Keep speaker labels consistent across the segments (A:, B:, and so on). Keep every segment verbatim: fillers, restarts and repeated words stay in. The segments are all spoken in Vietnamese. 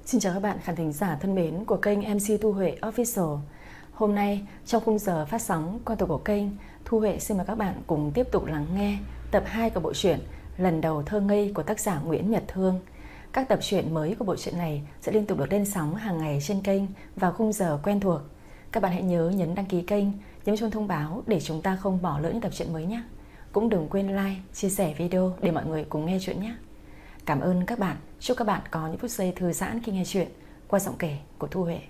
A: Xin chào các bạn khán thính giả thân mến của kênh em xê Thu Huệ Official. Hôm nay trong khung giờ phát sóng quen thuộc của kênh, Thu Huệ xin mời các bạn cùng tiếp tục lắng nghe tập hai của bộ truyện Lần Đầu Thơ Ngây của tác giả Nguyễn Nhật Thương. Các tập truyện mới của bộ truyện này sẽ liên tục được lên sóng hàng ngày trên kênh vào khung giờ quen thuộc. Các bạn hãy nhớ nhấn đăng ký kênh, nhấn chuông thông báo để chúng ta không bỏ lỡ những tập truyện mới nhé. Cũng đừng quên like, chia sẻ video để mọi người cùng nghe chuyện nhé. Cảm ơn các bạn. Chúc các bạn có những phút giây thư giãn khi nghe chuyện qua giọng kể của Thu Huệ.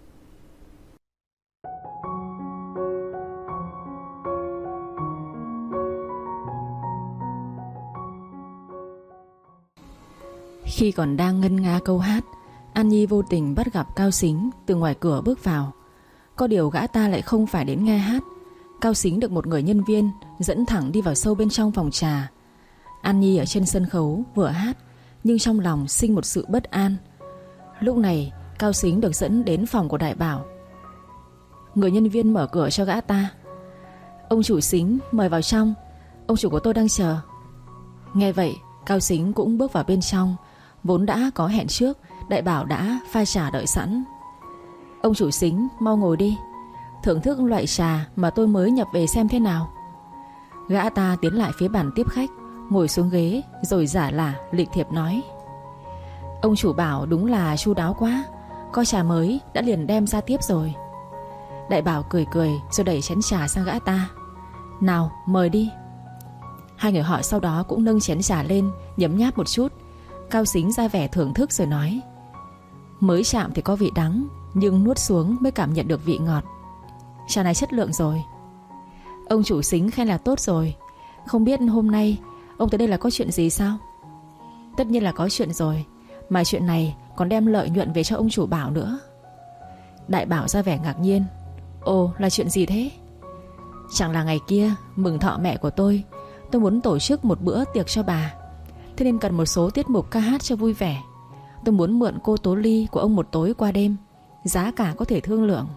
A: Khi còn đang ngân nga câu hát, An Nhi vô tình bắt gặp Cao Sính từ ngoài cửa bước vào. Có điều gã ta lại không phải đến nghe hát. Cao Sính được một người nhân viên dẫn thẳng đi vào sâu bên trong phòng trà. An Nhi ở trên sân khấu vừa hát, nhưng trong lòng sinh một sự bất an. Lúc này Cao Sính được dẫn đến phòng của Đại Bảo. Người nhân viên mở cửa cho gã ta. Ông chủ Sính, mời vào trong, ông chủ của tôi đang chờ. Nghe vậy Cao Sính cũng bước vào bên trong. Vốn đã có hẹn trước, Đại Bảo đã pha trà đợi sẵn. Ông chủ Sính, mau ngồi đi, thưởng thức loại trà mà tôi mới nhập về xem thế nào. Gã ta tiến lại phía bàn tiếp khách, ngồi xuống ghế rồi giả lả lịch thiệp nói: Ông chủ Bảo đúng là chu đáo quá, có trà mới đã liền đem ra tiếp rồi. Đại Bảo cười cười rồi đẩy chén trà sang gã ta. Nào mời đi. Hai người họ sau đó cũng nâng chén trà lên, nhấm nháp một chút. Cao Sính ra vẻ thưởng thức rồi nói: Mới chạm thì có vị đắng, nhưng nuốt xuống mới cảm nhận được vị ngọt. Trà này chất lượng rồi. Ông chủ Sính khen là tốt rồi. Không biết hôm nay ông tới đây là có chuyện gì sao? Tất nhiên là có chuyện rồi, mà chuyện này còn đem lợi nhuận về cho ông chủ Bảo nữa. Đại Bảo ra vẻ ngạc nhiên. Ồ, là chuyện gì thế? Chẳng là ngày kia mừng thọ mẹ của tôi, tôi muốn tổ chức một bữa tiệc cho bà, thế nên cần một số tiết mục ca hát cho vui vẻ. Tôi muốn mượn cô Tố Ly của ông một tối qua đêm, giá cả có thể thương lượng.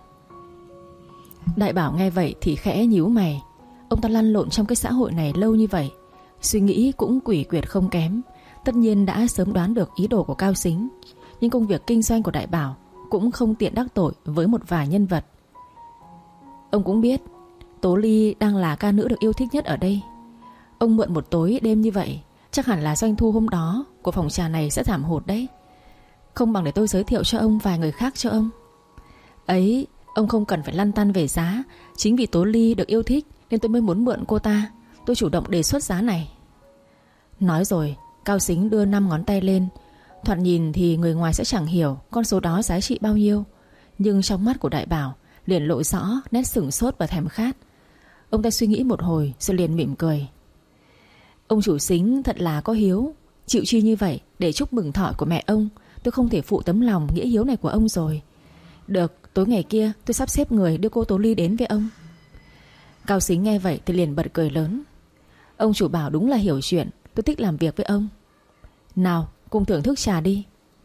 A: Đại Bảo nghe vậy thì khẽ nhíu mày. Ông ta lăn lộn trong cái xã hội này lâu như vậy, suy nghĩ cũng quỷ quyệt không kém. Tất nhiên đã sớm đoán được ý đồ của Cao Sính, nhưng công việc kinh doanh của Đại Bảo cũng không tiện đắc tội với một vài nhân vật. Ông cũng biết Tố Ly đang là ca nữ được yêu thích nhất ở đây. Ông mượn một tối đêm như vậy, chắc hẳn là doanh thu hôm đó của phòng trà này sẽ giảm hụt đấy. Không bằng để tôi giới thiệu cho ông vài người khác cho ông. Ấy, ông không cần phải lăn tăn về giá. Chính vì Tố Ly được yêu thích nên tôi mới muốn mượn cô ta. Tôi chủ động đề xuất giá này. Nói rồi Cao Sính đưa năm ngón tay lên. Thoạt nhìn thì người ngoài sẽ chẳng hiểu con số đó giá trị bao nhiêu, nhưng trong mắt của Đại Bảo liền lộ rõ nét sửng sốt và thèm khát. Ông ta suy nghĩ một hồi rồi liền mỉm cười. Ông chủ Sính thật là có hiếu, chịu chi như vậy để chúc mừng thọ của mẹ ông. Tôi không thể phụ tấm lòng nghĩa hiếu này của ông rồi. Được, tối ngày kia tôi sắp xếp người đưa cô Tố Ly đến với ông. Cao Sính nghe vậy thì liền bật cười lớn. Ông chủ Bảo đúng là hiểu chuyện, tôi thích làm việc với ông. Nào cùng thưởng thức trà đi.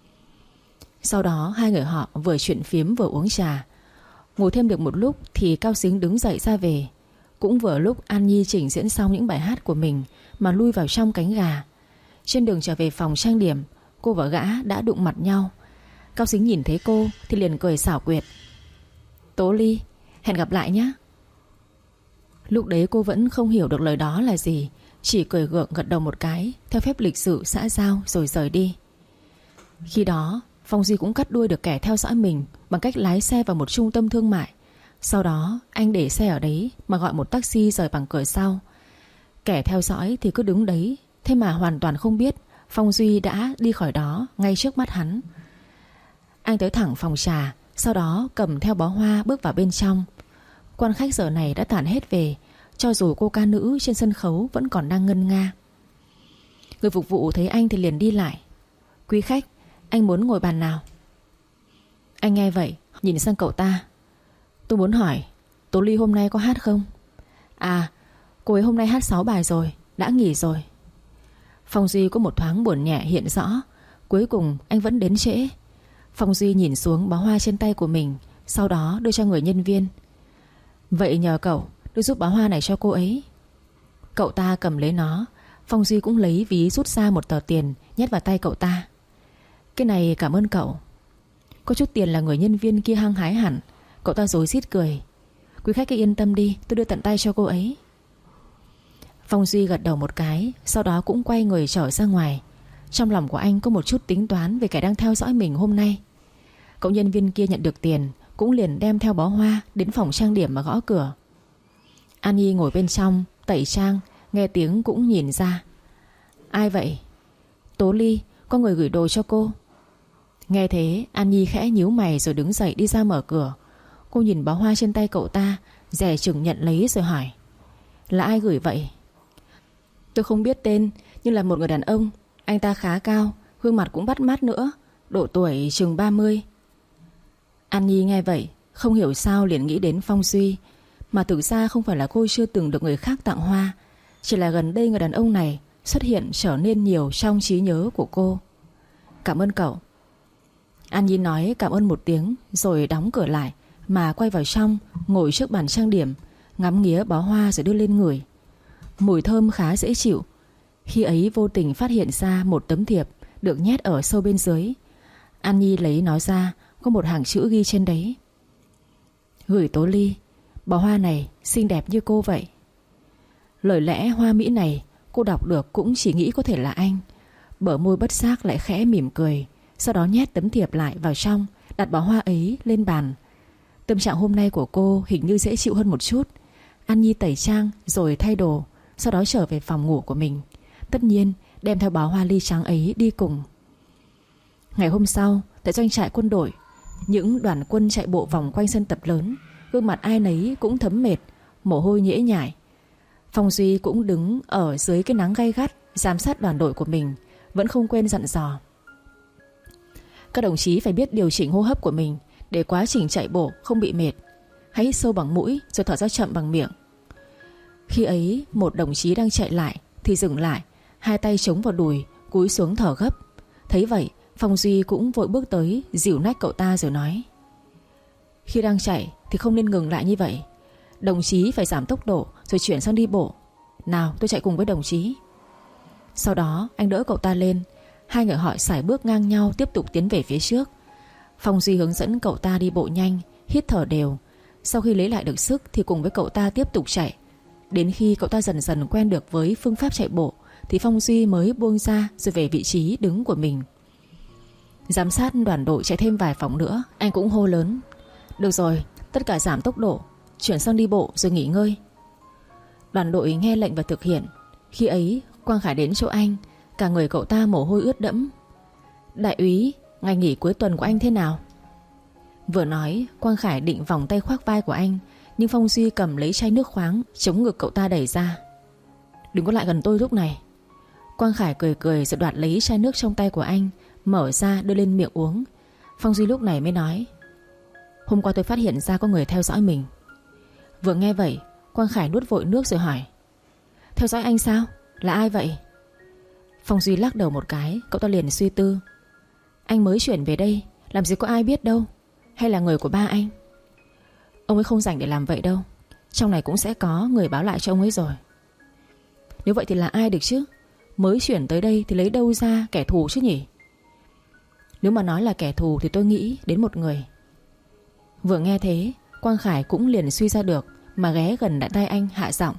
A: Sau đó hai người họ vừa chuyện phiếm vừa uống trà. Ngồi thêm được một lúc thì Cao Sính đứng dậy ra về. Cũng vừa lúc An Nhi trình diễn xong những bài hát của mình mà lui vào trong cánh gà. Trên đường trở về phòng trang điểm, cô và gã đã đụng mặt nhau. Cao Sính nhìn thấy cô thì liền cười xảo quyệt. Tố Ly, hẹn gặp lại nhé. Lúc đấy cô vẫn không hiểu được lời đó là gì, chỉ cười gượng gật đầu một cái theo phép lịch sự xã giao rồi rời đi. Khi đó Phong Duy cũng cắt đuôi được kẻ theo dõi mình bằng cách lái xe vào một trung tâm thương mại. Sau đó anh để xe ở đấy mà gọi một taxi rời bằng cửa sau. Kẻ theo dõi thì cứ đứng đấy, thế mà hoàn toàn không biết Phong Duy đã đi khỏi đó ngay trước mắt hắn. Anh tới thẳng phòng trà, sau đó cầm theo bó hoa bước vào bên trong. Quan khách giờ này đã tản hết về, cho dù cô ca nữ trên sân khấu vẫn còn đang ngân nga. Người phục vụ thấy anh thì liền đi lại. Quý khách, anh muốn ngồi bàn nào? Anh nghe vậy nhìn sang cậu ta. Tôi muốn hỏi Tố Ly hôm nay có hát không? À, cô ấy hôm nay hát sáu bài rồi, đã nghỉ rồi. Phong Duy có một thoáng buồn nhẹ hiện rõ. Cuối cùng anh vẫn đến trễ. Phong Duy nhìn xuống bó hoa trên tay của mình, sau đó đưa cho người nhân viên. Vậy nhờ cậu đưa giúp bó hoa này cho cô ấy. Cậu ta cầm lấy nó. Phong Duy cũng lấy ví rút ra một tờ tiền nhét vào tay cậu ta. Cái này cảm ơn cậu. Có chút tiền là người nhân viên kia hăng hái hẳn. Cậu ta rối rít cười. Quý khách cứ yên tâm đi, tôi đưa tận tay cho cô ấy. Phong Duy gật đầu một cái, sau đó cũng quay người trở ra ngoài. Trong lòng của anh có một chút tính toán về kẻ đang theo dõi mình hôm nay. Cậu nhân viên kia nhận được tiền cũng liền đem theo bó hoa đến phòng trang điểm mà gõ cửa. An Nhi ngồi bên trong tẩy trang, nghe tiếng cũng nhìn ra. Ai vậy? Tố Ly, có người gửi đồ cho cô. Nghe thế An Nhi khẽ nhíu mày rồi đứng dậy đi ra mở cửa. Cô nhìn bó hoa trên tay cậu ta, dè chừng nhận lấy rồi hỏi. Là ai gửi vậy? Tôi không biết tên, nhưng là một người đàn ông. Anh ta khá cao, gương mặt cũng bắt mắt nữa, độ tuổi chừng ba mươi. An Nhi nghe vậy không hiểu sao liền nghĩ đến Phong Duy. Mà thực ra không phải là cô chưa từng được người khác tặng hoa, chỉ là gần đây người đàn ông này xuất hiện trở nên nhiều trong trí nhớ của cô. Cảm ơn cậu. An Nhi nói cảm ơn một tiếng rồi đóng cửa lại, mà quay vào trong, ngồi trước bàn trang điểm, ngắm nghía bó hoa rồi đưa lên ngửi. Mùi thơm khá dễ chịu. Khi ấy vô tình phát hiện ra một tấm thiệp được nhét ở sâu bên dưới. An Nhi lấy nó ra, có một hàng chữ ghi trên đấy. Gửi Tố Ly, bó hoa này xinh đẹp như cô vậy. Lời lẽ hoa mỹ này cô đọc được cũng chỉ nghĩ có thể là anh. Bờ môi bất giác lại khẽ mỉm cười, sau đó nhét tấm thiệp lại vào trong, đặt bó hoa ấy lên bàn. Tâm trạng hôm nay của cô hình như dễ chịu hơn một chút. An Nhi tẩy trang rồi thay đồ, sau đó trở về phòng ngủ của mình. Tất nhiên đem theo bó hoa ly trắng ấy đi cùng. Ngày hôm sau, tại doanh trại quân đội, những đoàn quân chạy bộ vòng quanh sân tập lớn, gương mặt ai nấy cũng thấm mệt, mồ hôi nhễ nhại. Phong Duy cũng đứng ở dưới cái nắng gay gắt giám sát đoàn đội của mình, vẫn không quên dặn dò. Các đồng chí phải biết điều chỉnh hô hấp của mình để quá trình chạy bộ không bị mệt. Hãy hít sâu bằng mũi rồi thở ra chậm bằng miệng. Khi ấy một đồng chí đang chạy lại thì dừng lại, hai tay chống vào đùi, cúi xuống thở gấp. Thấy vậy Phong Duy cũng vội bước tới, dìu nách cậu ta rồi nói. Khi đang chạy thì không nên ngừng lại như vậy. Đồng chí phải giảm tốc độ rồi chuyển sang đi bộ. Nào, tôi chạy cùng với đồng chí. Sau đó anh đỡ cậu ta lên. Hai người họ sải bước ngang nhau tiếp tục tiến về phía trước. Phong Duy hướng dẫn cậu ta đi bộ nhanh, hít thở đều. Sau khi lấy lại được sức thì cùng với cậu ta tiếp tục chạy. Đến khi cậu ta dần dần quen được với phương pháp chạy bộ thì Phong Duy mới buông ra rồi về vị trí đứng của mình. Giám sát đoàn đội chạy thêm vài vòng nữa, anh cũng hô lớn. Được rồi, tất cả giảm tốc độ, chuyển sang đi bộ rồi nghỉ ngơi. Đoàn đội nghe lệnh và thực hiện. Khi ấy Quang Khải đến chỗ anh, cả người cậu ta mồ hôi ướt đẫm. Đại úy, ngày nghỉ cuối tuần của anh thế nào? Vừa nói Quang Khải định vòng tay khoác vai của anh, nhưng Phong Duy cầm lấy chai nước khoáng chống ngực cậu ta đẩy ra. Đừng có lại gần tôi lúc này. Quang Khải cười cười rồi đoạt lấy chai nước trong tay của anh, mở ra đưa lên miệng uống. Phong Duy lúc này mới nói. Hôm qua tôi phát hiện ra có người theo dõi mình. Vừa nghe vậy Quang Khải nuốt vội nước rồi hỏi. Theo dõi anh sao? Là ai vậy? Phong Duy lắc đầu một cái. Cậu ta liền suy tư. Anh mới chuyển về đây, làm gì có ai biết đâu. Hay là người của ba anh? Ông ấy không rảnh để làm vậy đâu. Trong này cũng sẽ có người báo lại cho ông ấy rồi. Nếu vậy thì là ai được chứ? Mới chuyển tới đây thì lấy đâu ra kẻ thù chứ nhỉ? Nếu mà nói là kẻ thù thì tôi nghĩ đến một người. Vừa nghe thế Quang Khải cũng liền suy ra được, mà ghé gần đại tay anh hạ giọng.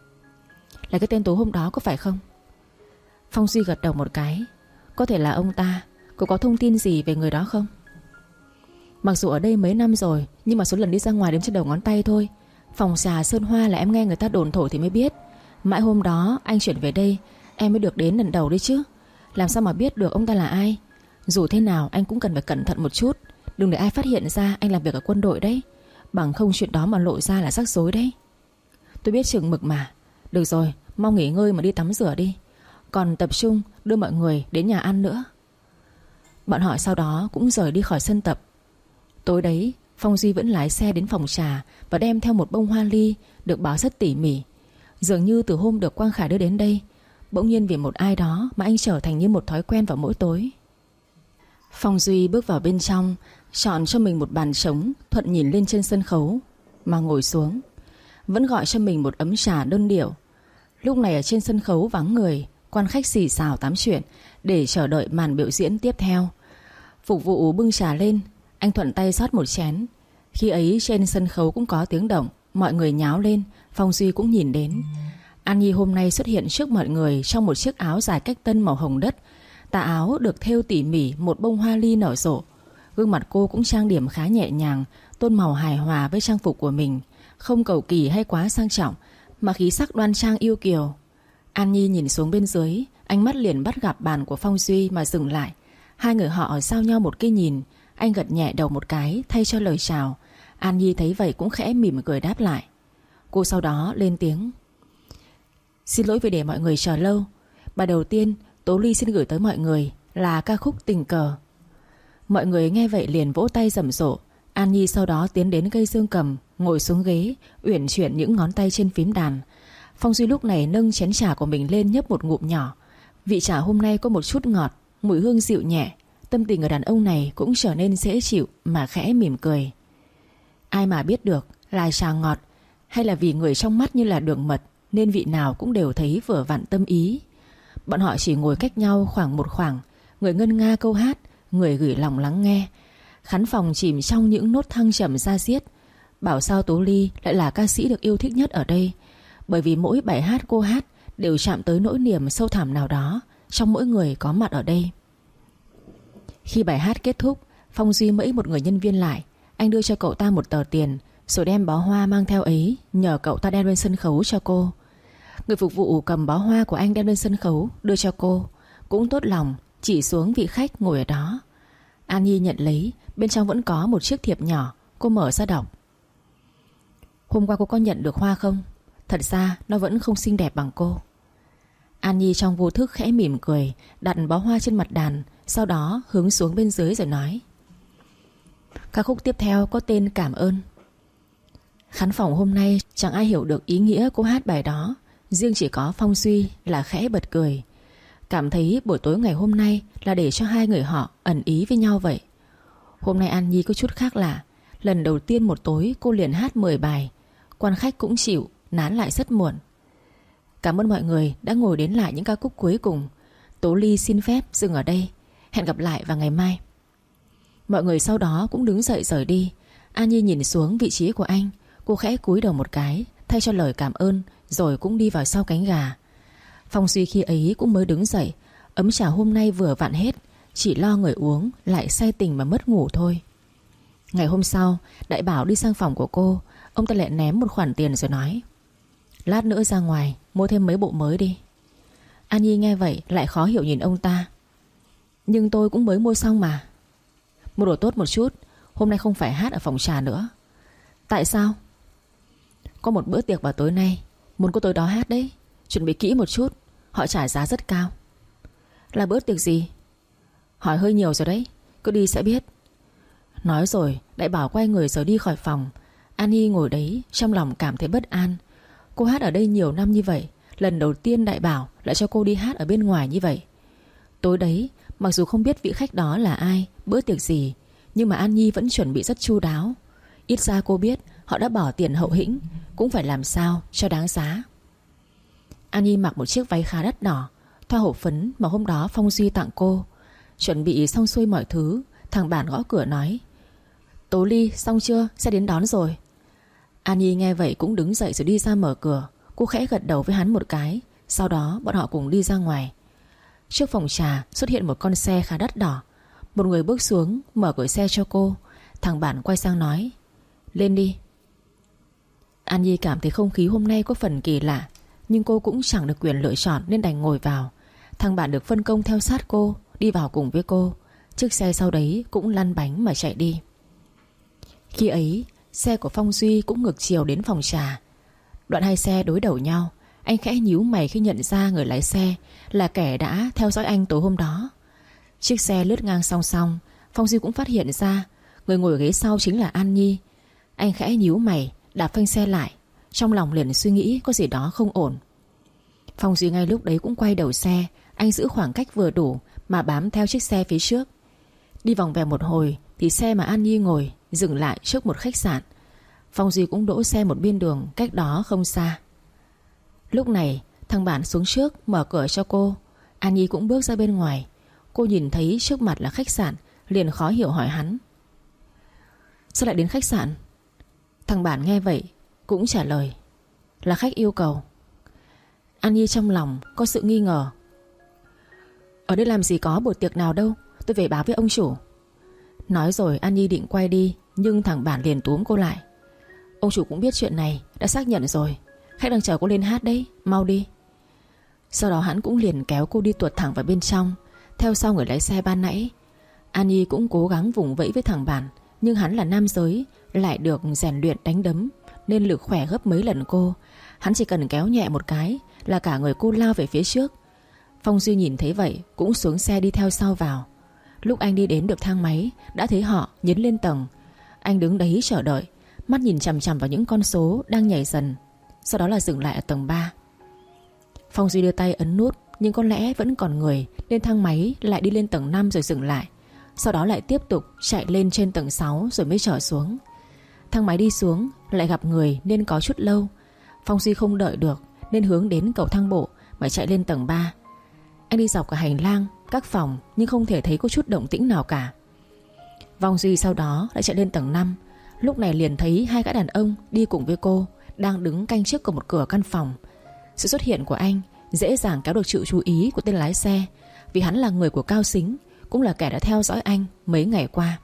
A: Là cái tên tối hôm đó có phải không? Phong Duy gật đầu một cái. Có thể là ông ta. Cô có thông tin gì về người đó không? Mặc dù ở đây mấy năm rồi, nhưng mà số lần đi ra ngoài đếm trên đầu ngón tay thôi. Phòng trà Sơn Hoa là em nghe người ta đồn thổi thì mới biết. Mãi hôm đó anh chuyển về đây em mới được đến lần đầu đấy chứ. Làm sao mà biết được ông ta là ai? Dù thế nào anh cũng cần phải cẩn thận một chút, đừng để ai phát hiện ra anh làm việc ở quân đội đấy. Bằng không chuyện đó mà lộ ra là rắc rối đấy. Tôi biết chừng mực mà. Được rồi, mau nghỉ ngơi mà đi tắm rửa đi. Còn tập trung đưa mọi người đến nhà ăn nữa. Bọn họ sau đó cũng rời đi khỏi sân tập. Tối đấy Phong Duy vẫn lái xe đến phòng trà và đem theo một bông hoa ly được báo rất tỉ mỉ. Dường như từ hôm được Quang Khải đưa đến đây, bỗng nhiên vì một ai đó mà anh trở thành như một thói quen vào mỗi tối. Phong Duy bước vào bên trong, chọn cho mình một bàn trống thuận nhìn lên trên sân khấu mà ngồi xuống. Vẫn gọi cho mình một ấm trà đơn điệu. Lúc này ở trên sân khấu vắng người, quan khách xì xào tám chuyện để chờ đợi màn biểu diễn tiếp theo. Phục vụ bưng trà lên, Anh thuận tay rót một chén. Khi ấy trên sân khấu cũng có tiếng động, mọi người nháo lên. Phong Duy cũng nhìn đến. An Nhi hôm nay xuất hiện trước mọi người trong một chiếc áo dài cách tân màu hồng đất. Tà áo được thêu tỉ mỉ một bông hoa ly nở rộ. Gương mặt cô cũng trang điểm khá nhẹ nhàng, tôn màu hài hòa với trang phục của mình, không cầu kỳ hay quá sang trọng, mà khí sắc đoan trang yêu kiều. An Nhi nhìn xuống bên dưới, ánh mắt liền bắt gặp bàn của Phong Duy mà dừng lại. Hai người họ giao nhau một cái nhìn. Anh gật nhẹ đầu một cái thay cho lời chào. An Nhi thấy vậy cũng khẽ mỉm cười đáp lại. Cô sau đó lên tiếng: Xin lỗi vì để mọi người chờ lâu. Bài đầu tiên Tố Ly xin gửi tới mọi người là ca khúc Tình Cờ. Mọi người nghe vậy liền vỗ tay rầm rộ. An Nhi sau đó tiến đến cây dương cầm, ngồi xuống ghế, uyển chuyển những ngón tay trên phím đàn. Phong Duy lúc này nâng chén trà của mình lên nhấp một ngụm nhỏ. Vị trà hôm nay có một chút ngọt, mùi hương dịu nhẹ. Tâm tình người đàn ông này cũng trở nên dễ chịu mà khẽ mỉm cười. Ai mà biết được là trà ngọt hay là vì người trong mắt như là đường mật, nên vị nào cũng đều thấy vừa vặn tâm ý. Bọn họ chỉ ngồi cách nhau khoảng một khoảng, người ngân nga câu hát, người gửi lòng lắng nghe. Khán phòng chìm trong những nốt thăng trầm da diết. Bảo sao Tố Ly lại là ca sĩ được yêu thích nhất ở đây, bởi vì mỗi bài hát cô hát đều chạm tới nỗi niềm sâu thẳm nào đó trong mỗi người có mặt ở đây. Khi bài hát kết thúc, Phong Duy mẫy một người nhân viên lại. Anh đưa cho cậu ta một tờ tiền, rồi đem bó hoa mang theo ấy nhờ cậu ta đem lên sân khấu cho cô. Người phục vụ cầm bó hoa của anh đem lên sân khấu đưa cho cô, cũng tốt lòng chỉ xuống vị khách ngồi ở đó. An Nhi nhận lấy, bên trong vẫn có một chiếc thiệp nhỏ. Cô mở ra đọc: Hôm qua cô có nhận được hoa không? Thật ra nó vẫn không xinh đẹp bằng cô. An Nhi trong vô thức khẽ mỉm cười, đặt bó hoa trên mặt đàn, sau đó hướng xuống bên dưới rồi nói: Ca khúc tiếp theo có tên Cảm Ơn. Khán phòng hôm nay chẳng ai hiểu được ý nghĩa cô hát bài đó, riêng chỉ có Phong Duy là khẽ bật cười. Cảm thấy buổi tối ngày hôm nay là để cho hai người họ ẩn ý với nhau vậy. Hôm nay An Nhi có chút khác lạ. Lần đầu tiên một tối cô liền hát mười bài. Quan khách cũng chịu, nán lại rất muộn. Cảm ơn mọi người đã ngồi đến lại những ca khúc cuối cùng. Tố Ly xin phép dừng ở đây. Hẹn gặp lại vào ngày mai. Mọi người sau đó cũng đứng dậy rời đi. An Nhi nhìn xuống vị trí của anh. Cô khẽ cúi đầu một cái thay cho lời cảm ơn, rồi cũng đi vào sau cánh gà. Phong Duy khi ấy cũng mới đứng dậy. Ấm trà hôm nay vừa vặn hết, chỉ lo người uống lại say tình mà mất ngủ thôi. Ngày hôm sau, Đại Bảo đi sang phòng của cô. Ông ta lại ném một khoản tiền rồi nói: Lát nữa ra ngoài mua thêm mấy bộ mới đi. An Nhi nghe vậy lại khó hiểu nhìn ông ta. Nhưng tôi cũng mới mua xong mà. Mua đồ tốt một chút. Hôm nay không phải hát ở phòng trà nữa. Tại sao? Có một bữa tiệc vào tối nay, muốn cô tới đó hát đấy. Chuẩn bị kỹ một chút, họ trả giá rất cao. Là bữa tiệc gì? Hỏi hơi nhiều rồi đấy, cứ đi sẽ biết. Nói rồi Đại Bảo quay người rời đi khỏi phòng. An Nhi ngồi đấy trong lòng cảm thấy bất an. Cô hát ở đây nhiều năm như vậy, lần đầu tiên Đại Bảo lại cho cô đi hát ở bên ngoài như vậy. Tối đấy, mặc dù không biết vị khách đó là ai, bữa tiệc gì, nhưng mà An Nhi vẫn chuẩn bị rất chu đáo. Ít ra cô biết họ đã bỏ tiền hậu hĩnh, cũng phải làm sao cho đáng giá. An Nhi mặc một chiếc váy khá đắt đỏ, thoa hộp phấn mà hôm đó Phong Duy tặng cô. Chuẩn bị xong xuôi mọi thứ, thằng Bản gõ cửa nói: Tố Ly xong chưa, sẽ đến đón rồi. An Nhi nghe vậy cũng đứng dậy rồi đi ra mở cửa. Cô khẽ gật đầu với hắn một cái. Sau đó bọn họ cùng đi ra ngoài. Trước phòng trà xuất hiện một con xe khá đắt đỏ. Một người bước xuống mở cửa xe cho cô. Thằng Bản quay sang nói: Lên đi. An Nhi cảm thấy không khí hôm nay có phần kỳ lạ, nhưng cô cũng chẳng được quyền lựa chọn nên đành ngồi vào. Thằng Bản được phân công theo sát cô, đi vào cùng với cô. Chiếc xe sau đấy cũng lăn bánh mà chạy đi. Khi ấy xe của Phong Duy cũng ngược chiều đến phòng trà. Đoạn hai xe đối đầu nhau. Anh khẽ nhíu mày khi nhận ra người lái xe là kẻ đã theo dõi anh tối hôm đó. Chiếc xe lướt ngang song song, Phong Duy cũng phát hiện ra người ngồi ghế sau chính là An Nhi. Anh khẽ nhíu mày, đạp phanh xe lại. Trong lòng liền suy nghĩ có gì đó không ổn. Phong Duy ngay lúc đấy cũng quay đầu xe. Anh giữ khoảng cách vừa đủ mà bám theo chiếc xe phía trước. Đi vòng về một hồi thì xe mà An Nhi ngồi dừng lại trước một khách sạn. Phong Duy cũng đỗ xe một bên đường cách đó không xa. Lúc này thằng Bản xuống trước mở cửa cho cô. An Nhi cũng bước ra bên ngoài. Cô nhìn thấy trước mặt là khách sạn, liền khó hiểu hỏi hắn: Sao lại đến khách sạn? Thằng Bản nghe vậy cũng trả lời: Là khách yêu cầu. An Nhi trong lòng có sự nghi ngờ. Ở đây làm gì có buổi tiệc nào đâu, tôi về báo với ông chủ. Nói rồi An Nhi định quay đi, nhưng thằng Bản liền túm cô lại. Ông chủ cũng biết chuyện này, đã xác nhận rồi. Khách đang chờ cô lên hát đấy, mau đi. Sau đó hắn cũng liền kéo cô đi tuột thẳng vào bên trong, theo sau người lái xe ban nãy. An Nhi cũng cố gắng vùng vẫy với thằng Bản, nhưng hắn là nam giới, lại được rèn luyện đánh đấm, nên lực khỏe gấp mấy lần cô. Hắn chỉ cần kéo nhẹ một cái là cả người cô lao về phía trước. Phong Duy nhìn thấy vậy cũng xuống xe đi theo sau vào. Lúc anh đi đến được thang máy, đã thấy họ nhấn lên tầng. Anh đứng đấy chờ đợi, mắt nhìn chằm chằm vào những con số đang nhảy dần. Sau đó là dừng lại ở tầng ba. Phong Duy đưa tay ấn nút, nhưng có lẽ vẫn còn người, nên thang máy lại đi lên tầng năm rồi dừng lại. Sau đó lại tiếp tục chạy lên trên tầng sáu rồi mới trở xuống. Thang máy đi xuống lại gặp người nên có chút lâu. Phong Duy không đợi được nên hướng đến cầu thang bộ mà chạy lên tầng ba. Anh đi dọc cả hành lang, các phòng, nhưng không thể thấy có chút động tĩnh nào cả. Phong Duy sau đó lại chạy lên tầng năm. Lúc này liền thấy hai gã đàn ông đi cùng với cô đang đứng canh trước của một cửa căn phòng. Sự xuất hiện của anh dễ dàng kéo được sự chú ý của tên lái xe, vì hắn là người của Cao Sính, cũng là kẻ đã theo dõi anh mấy ngày qua.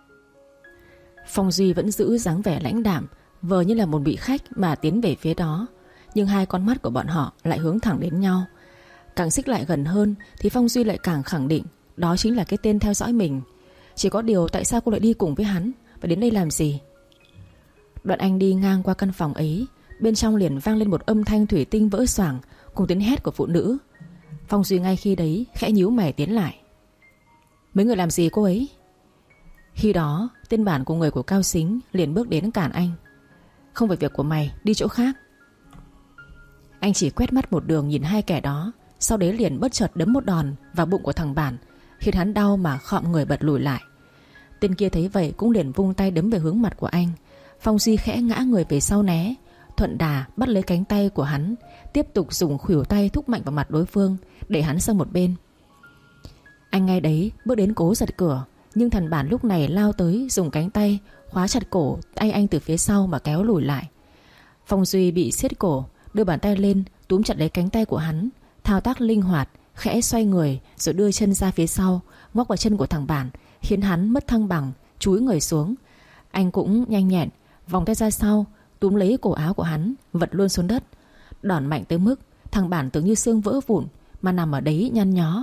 A: Phong Duy vẫn giữ dáng vẻ lãnh đạm, vờ như là một vị khách mà tiến về phía đó, nhưng hai con mắt của bọn họ lại hướng thẳng đến nhau. Càng xích lại gần hơn thì Phong Duy lại càng khẳng định đó chính là cái tên theo dõi mình. Chỉ có điều tại sao cô lại đi cùng với hắn, và đến đây làm gì? Đoạn anh đi ngang qua căn phòng ấy, bên trong liền vang lên một âm thanh thủy tinh vỡ xoảng cùng tiếng hét của phụ nữ. Phong Duy ngay khi đấy khẽ nhíu mày tiến lại. Mấy người làm gì cô ấy? Khi đó tên Bản của người của Cao Sính liền bước đến cản anh. Không phải việc của mày, đi chỗ khác. Anh chỉ quét mắt một đường nhìn hai kẻ đó, sau đấy liền bất chợt đấm một đòn vào bụng của thằng Bản, khiến hắn đau mà khom người bật lùi lại. Tên kia thấy vậy cũng liền vung tay đấm về hướng mặt của anh. Phong Duy khẽ ngã người về sau né, thuận đà bắt lấy cánh tay của hắn, tiếp tục dùng khuỷu tay thúc mạnh vào mặt đối phương, để hắn sang một bên. Anh ngay đấy bước đến cố giật cửa, nhưng thằng Bản lúc này lao tới dùng cánh tay khóa chặt cổ tay anh từ phía sau mà kéo lùi lại. Phong Duy bị siết cổ, đưa bàn tay lên túm chặt lấy cánh tay của hắn, thao tác linh hoạt, khẽ xoay người rồi đưa chân ra phía sau, ngoắc vào chân của thằng Bản, khiến hắn mất thăng bằng, chúi người xuống. Anh cũng nhanh nhẹn vòng tay ra sau, túm lấy cổ áo của hắn, vật luôn xuống đất. Đòn mạnh tới mức thằng Bản tưởng như xương vỡ vụn mà nằm ở đấy nhăn nhó.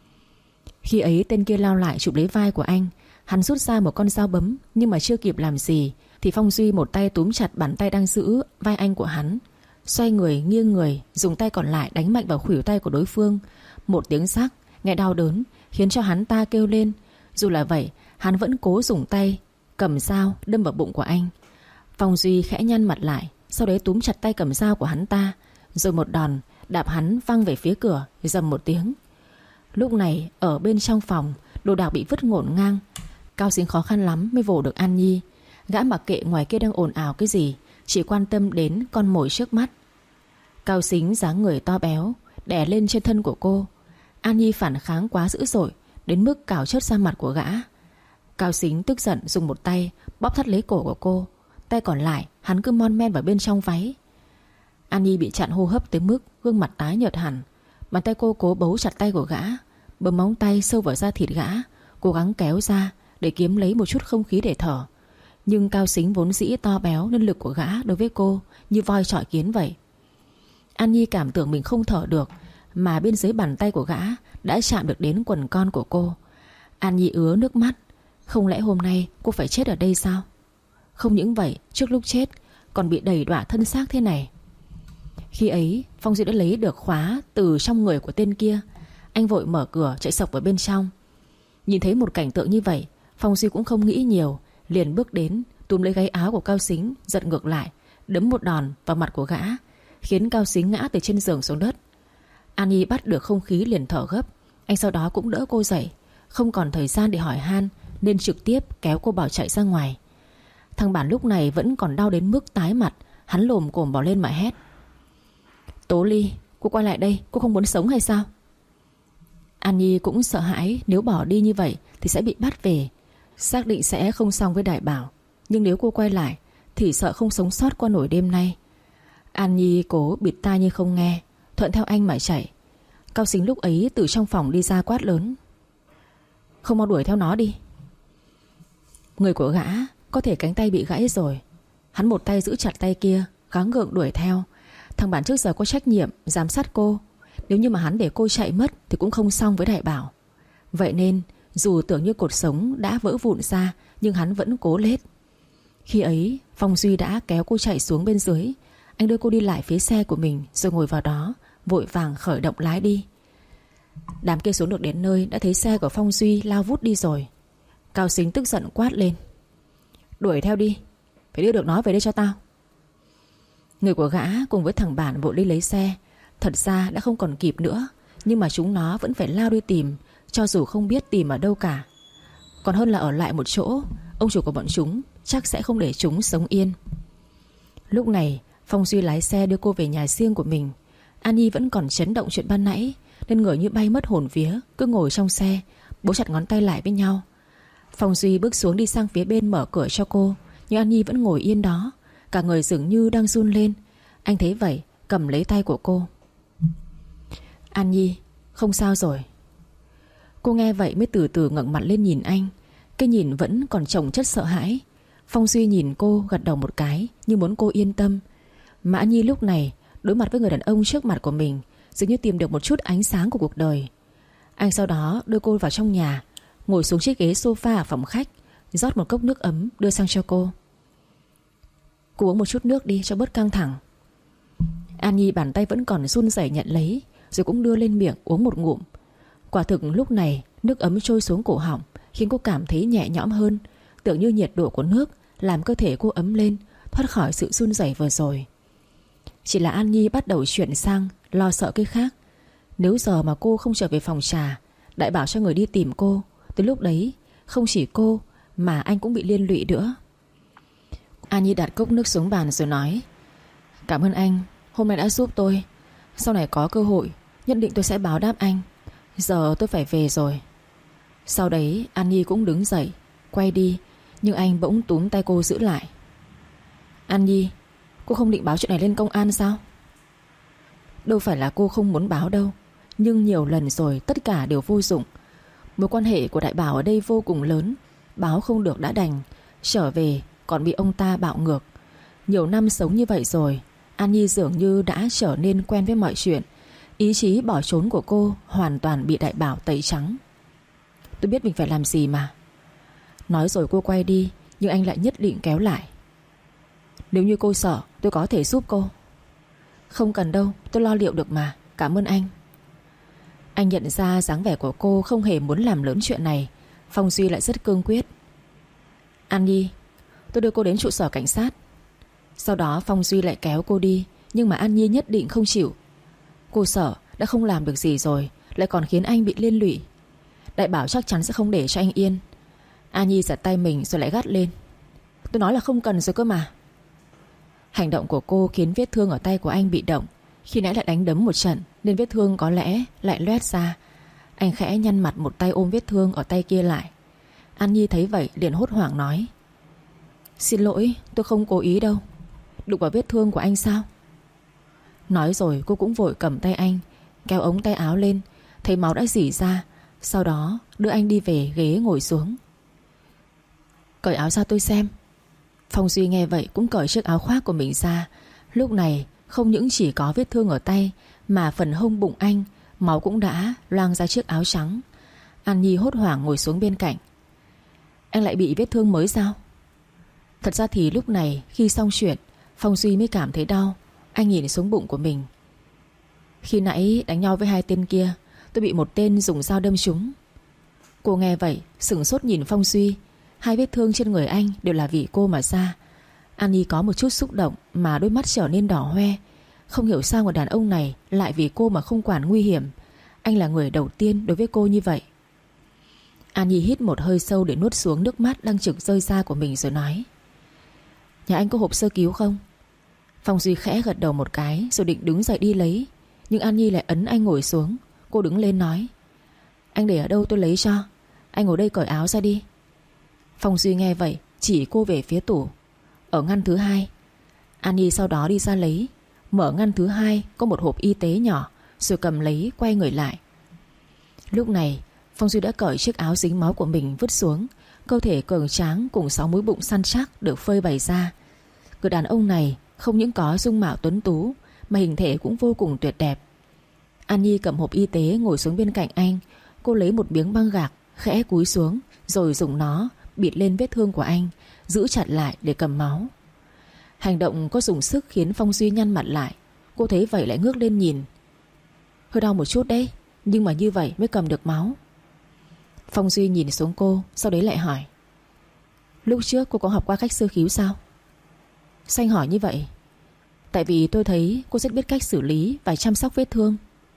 A: Khi ấy tên kia lao lại chụp lấy vai của anh. Hắn rút ra một con dao bấm, nhưng mà chưa kịp làm gì thì Phong Duy một tay túm chặt bàn tay đang giữ vai anh của hắn, xoay người nghiêng người, dùng tay còn lại đánh mạnh vào khuỷu tay của đối phương. Một tiếng rắc nghe đau đớn khiến cho hắn ta kêu lên. Dù là vậy, hắn vẫn cố dùng tay cầm dao đâm vào bụng của anh. Phong Duy khẽ nhăn mặt lại, sau đấy túm chặt tay cầm dao của hắn ta, rồi một đòn đạp hắn văng về phía cửa, rầm một tiếng. Lúc này ở bên trong phòng, đồ đạc bị vứt ngổn ngang. Cao Sính khó khăn lắm mới vồ được An Nhi. Gã mặc kệ ngoài kia đang ồn ào cái gì, chỉ quan tâm đến con mồi trước mắt. Cao Sính dáng người to béo đè lên trên thân của cô. An Nhi phản kháng quá dữ dội, đến mức cào chớt ra mặt của gã. Cao Sính tức giận dùng một tay bóp thắt lấy cổ của cô, tay còn lại hắn cứ mon men vào bên trong váy. An Nhi bị chặn hô hấp tới mức gương mặt tái nhợt hẳn. Bàn tay cô cố bấu chặt tay của gã, bấm móng tay sâu vào da thịt gã, cố gắng kéo ra để kiếm lấy một chút không khí để thở. Nhưng Cao Sính vốn dĩ to béo nên lực của gã đối với cô như voi chọi kiến vậy. An Nhi cảm tưởng mình không thở được, mà bên dưới bàn tay của gã đã chạm được đến quần con của cô. An Nhi ứa nước mắt. Không lẽ hôm nay cô phải chết ở đây sao? Không những vậy, trước lúc chết còn bị đày đọa thân xác thế này. Khi ấy Phong Duy đã lấy được khóa từ trong người của tên kia. Anh vội mở cửa chạy sộc vào bên trong. Nhìn thấy một cảnh tượng như vậy, Phong Duy cũng không nghĩ nhiều, liền bước đến túm lấy gáy áo của Cao Sính, giật ngược lại, đấm một đòn vào mặt của gã, khiến Cao Sính ngã từ trên giường xuống đất. An Nhi bắt được không khí liền thở gấp. Anh sau đó cũng đỡ cô dậy, không còn thời gian để hỏi han nên trực tiếp kéo cô bỏ chạy ra ngoài. Thằng Bản lúc này vẫn còn đau đến mức tái mặt. Hắn lồm cồm bỏ lên mà hét: Tố Ly, cô quay lại đây, cô không muốn sống hay sao? An Nhi cũng sợ hãi, nếu bỏ đi như vậy thì sẽ bị bắt về, xác định sẽ không xong với Đại Bảo. Nhưng nếu cô quay lại thì sợ không sống sót qua nổi đêm nay. An Nhi cố bịt tai như không nghe, thuận theo anh mà chạy. Cao Sính lúc ấy từ trong phòng đi ra quát lớn: "Không mau đuổi theo nó đi." Người của gã có thể cánh tay bị gãy rồi. Hắn một tay giữ chặt tay kia, gắng gượng đuổi theo. Thằng bạn trước giờ có trách nhiệm giám sát cô. Nếu như mà hắn để cô chạy mất thì cũng không xong với Đại Bảo. Vậy nên dù tưởng như cột sống đã vỡ vụn ra, nhưng hắn vẫn cố lết. Khi ấy Phong Duy đã kéo cô chạy xuống bên dưới. Anh đưa cô đi lại phía xe của mình rồi ngồi vào đó, vội vàng khởi động lái đi. Đám kia xuống được đến nơi đã thấy xe của Phong Duy lao vút đi rồi. Cao Sính tức giận quát lên: "Đuổi theo đi, phải đưa được nó về đây cho tao." Người của gã cùng với thằng bạn vội đi lấy xe. Thật ra đã không còn kịp nữa, nhưng mà chúng nó vẫn phải lao đi tìm, cho dù không biết tìm ở đâu cả. Còn hơn là ở lại một chỗ, ông chủ của bọn chúng chắc sẽ không để chúng sống yên. Lúc này Phong Duy lái xe đưa cô về nhà riêng của mình. An Nhi vẫn còn chấn động chuyện ban nãy, nên người như bay mất hồn vía, cứ ngồi trong xe bấu chặt ngón tay lại với nhau. Phong Duy bước xuống đi sang phía bên mở cửa cho cô, nhưng An Nhi vẫn ngồi yên đó, cả người dường như đang run lên. Anh thấy vậy cầm lấy tay của cô: "An Nhi, không sao rồi." Cô nghe vậy mới từ từ ngẩng mặt lên nhìn anh. Cái nhìn vẫn còn chồng chất sợ hãi. Phong Duy nhìn cô gật đầu một cái như muốn cô yên tâm. Mà An Nhi lúc này đối mặt với người đàn ông trước mặt của mình, dường như tìm được một chút ánh sáng của cuộc đời. Anh sau đó đưa cô vào trong nhà, ngồi xuống chiếc ghế sofa ở phòng khách, rót một cốc nước ấm đưa sang cho cô. "Cô uống một chút nước đi cho bớt căng thẳng." An Nhi bàn tay vẫn còn run rẩy nhận lấy, rồi cũng đưa lên miệng uống một ngụm. Quả thực lúc này nước ấm trôi xuống cổ họng, khiến cô cảm thấy nhẹ nhõm hơn. Tưởng như nhiệt độ của nước làm cơ thể cô ấm lên, thoát khỏi sự run rẩy vừa rồi. Chỉ là An Nhi bắt đầu chuyển sang lo sợ cái khác. Nếu giờ mà cô không trở về phòng trà, Đại Bảo cho người đi tìm cô, tới lúc đấy không chỉ cô mà anh cũng bị liên lụy nữa. An Nhi đặt cốc nước xuống bàn rồi nói: "Cảm ơn anh, hôm nay đã giúp tôi. Sau này có cơ hội nhất định tôi sẽ báo đáp anh. Giờ tôi phải về rồi." Sau đấy An Nhi cũng đứng dậy quay đi, nhưng anh bỗng túm tay cô giữ lại. "An Nhi, cô không định báo chuyện này lên công an sao?" Đâu phải là cô không muốn báo đâu, nhưng nhiều lần rồi tất cả đều vô dụng. Mối quan hệ của Đại Bảo ở đây vô cùng lớn. Báo không được đã đành, trở về còn bị ông ta bạo ngược. Nhiều năm sống như vậy rồi, An Nhi dường như đã trở nên quen với mọi chuyện. Ý chí bỏ trốn của cô hoàn toàn bị Đại Bảo tẩy trắng. "Tôi biết mình phải làm gì mà." Nói rồi cô quay đi, nhưng anh lại nhất định kéo lại. "Nếu như cô sợ, tôi có thể giúp cô." "Không cần đâu, tôi lo liệu được mà, cảm ơn anh." Anh nhận ra dáng vẻ của cô không hề muốn làm lớn chuyện này. Phong Duy lại rất cương quyết: "An Nhi, tôi đưa cô đến trụ sở cảnh sát." Sau đó Phong Duy lại kéo cô đi, nhưng mà An Nhi nhất định không chịu. Cô sợ đã không làm được gì rồi, lại còn khiến anh bị liên lụy. Đại Bảo chắc chắn sẽ không để cho anh yên. An Nhi giật tay mình rồi lại gắt lên: "Tôi nói là không cần rồi cơ mà." Hành động của cô khiến vết thương ở tay của anh bị động. Khi nãy lại đánh đấm một trận nên vết thương có lẽ lại loét ra. Anh khẽ nhăn mặt, một tay ôm vết thương ở tay kia lại. An Nhi thấy vậy liền hốt hoảng nói: "Xin lỗi, tôi không cố ý đâu." "Đụng vào vết thương của anh sao?" Nói rồi cô cũng vội cầm tay anh, kéo ống tay áo lên, thấy máu đã rỉ ra. Sau đó đưa anh đi về ghế ngồi xuống. "Cởi áo ra tôi xem." Phong Duy nghe vậy cũng cởi chiếc áo khoác của mình ra. Lúc này không những chỉ có vết thương ở tay, mà phần hông bụng anh máu cũng đã loang ra chiếc áo trắng. An Nhi hốt hoảng ngồi xuống bên cạnh. "Anh lại bị vết thương mới sao?" Thật ra thì lúc này khi xong chuyện, Phong Duy mới cảm thấy đau. Anh nhìn xuống bụng của mình. "Khi nãy đánh nhau với hai tên kia, tôi bị một tên dùng dao đâm trúng." Cô nghe vậy sửng sốt nhìn Phong Duy. Hai vết thương trên người anh đều là vì cô mà ra. An Nhi có một chút xúc động mà đôi mắt trở nên đỏ hoe. Không hiểu sao người đàn ông này lại vì cô mà không quản nguy hiểm. Anh là người đầu tiên đối với cô như vậy. An Nhi hít một hơi sâu để nuốt xuống nước mắt đang trực rơi ra của mình rồi nói: "Nhà anh có hộp sơ cứu không?" Phong Duy khẽ gật đầu một cái rồi định đứng dậy đi lấy, nhưng An Nhi lại ấn anh ngồi xuống. Cô đứng lên nói: "Anh để ở đâu tôi lấy cho. Anh ngồi đây cởi áo ra đi." Phong Duy nghe vậy chỉ cô về phía tủ. Ở ngăn thứ hai. An Nhi sau đó đi ra lấy. Mở ngăn thứ hai có một hộp y tế nhỏ, rồi cầm lấy quay người lại. Lúc này Phong Duy đã cởi chiếc áo dính máu của mình vứt xuống. Cơ thể cường tráng cùng sáu múi bụng săn chắc được phơi bày ra. Người đàn ông này không những có dung mạo tuấn tú, mà hình thể cũng vô cùng tuyệt đẹp. An Nhi cầm hộp y tế ngồi xuống bên cạnh anh. Cô lấy một miếng băng gạc, khẽ cúi xuống, rồi dùng nó bịt lên vết thương của anh, giữ chặt lại để cầm máu. Hành động có dùng sức khiến Phong Duy nhăn mặt lại. Cô thấy vậy lại ngước lên nhìn. Hơi đau một chút đấy, nhưng mà như vậy mới cầm được máu. Phong Duy nhìn xuống cô, sau đấy lại hỏi. Lúc trước cô có học qua cách sơ cứu sao? Sao anh hỏi như vậy? Tại vì tôi thấy cô rất biết cách xử lý và chăm sóc vết thương.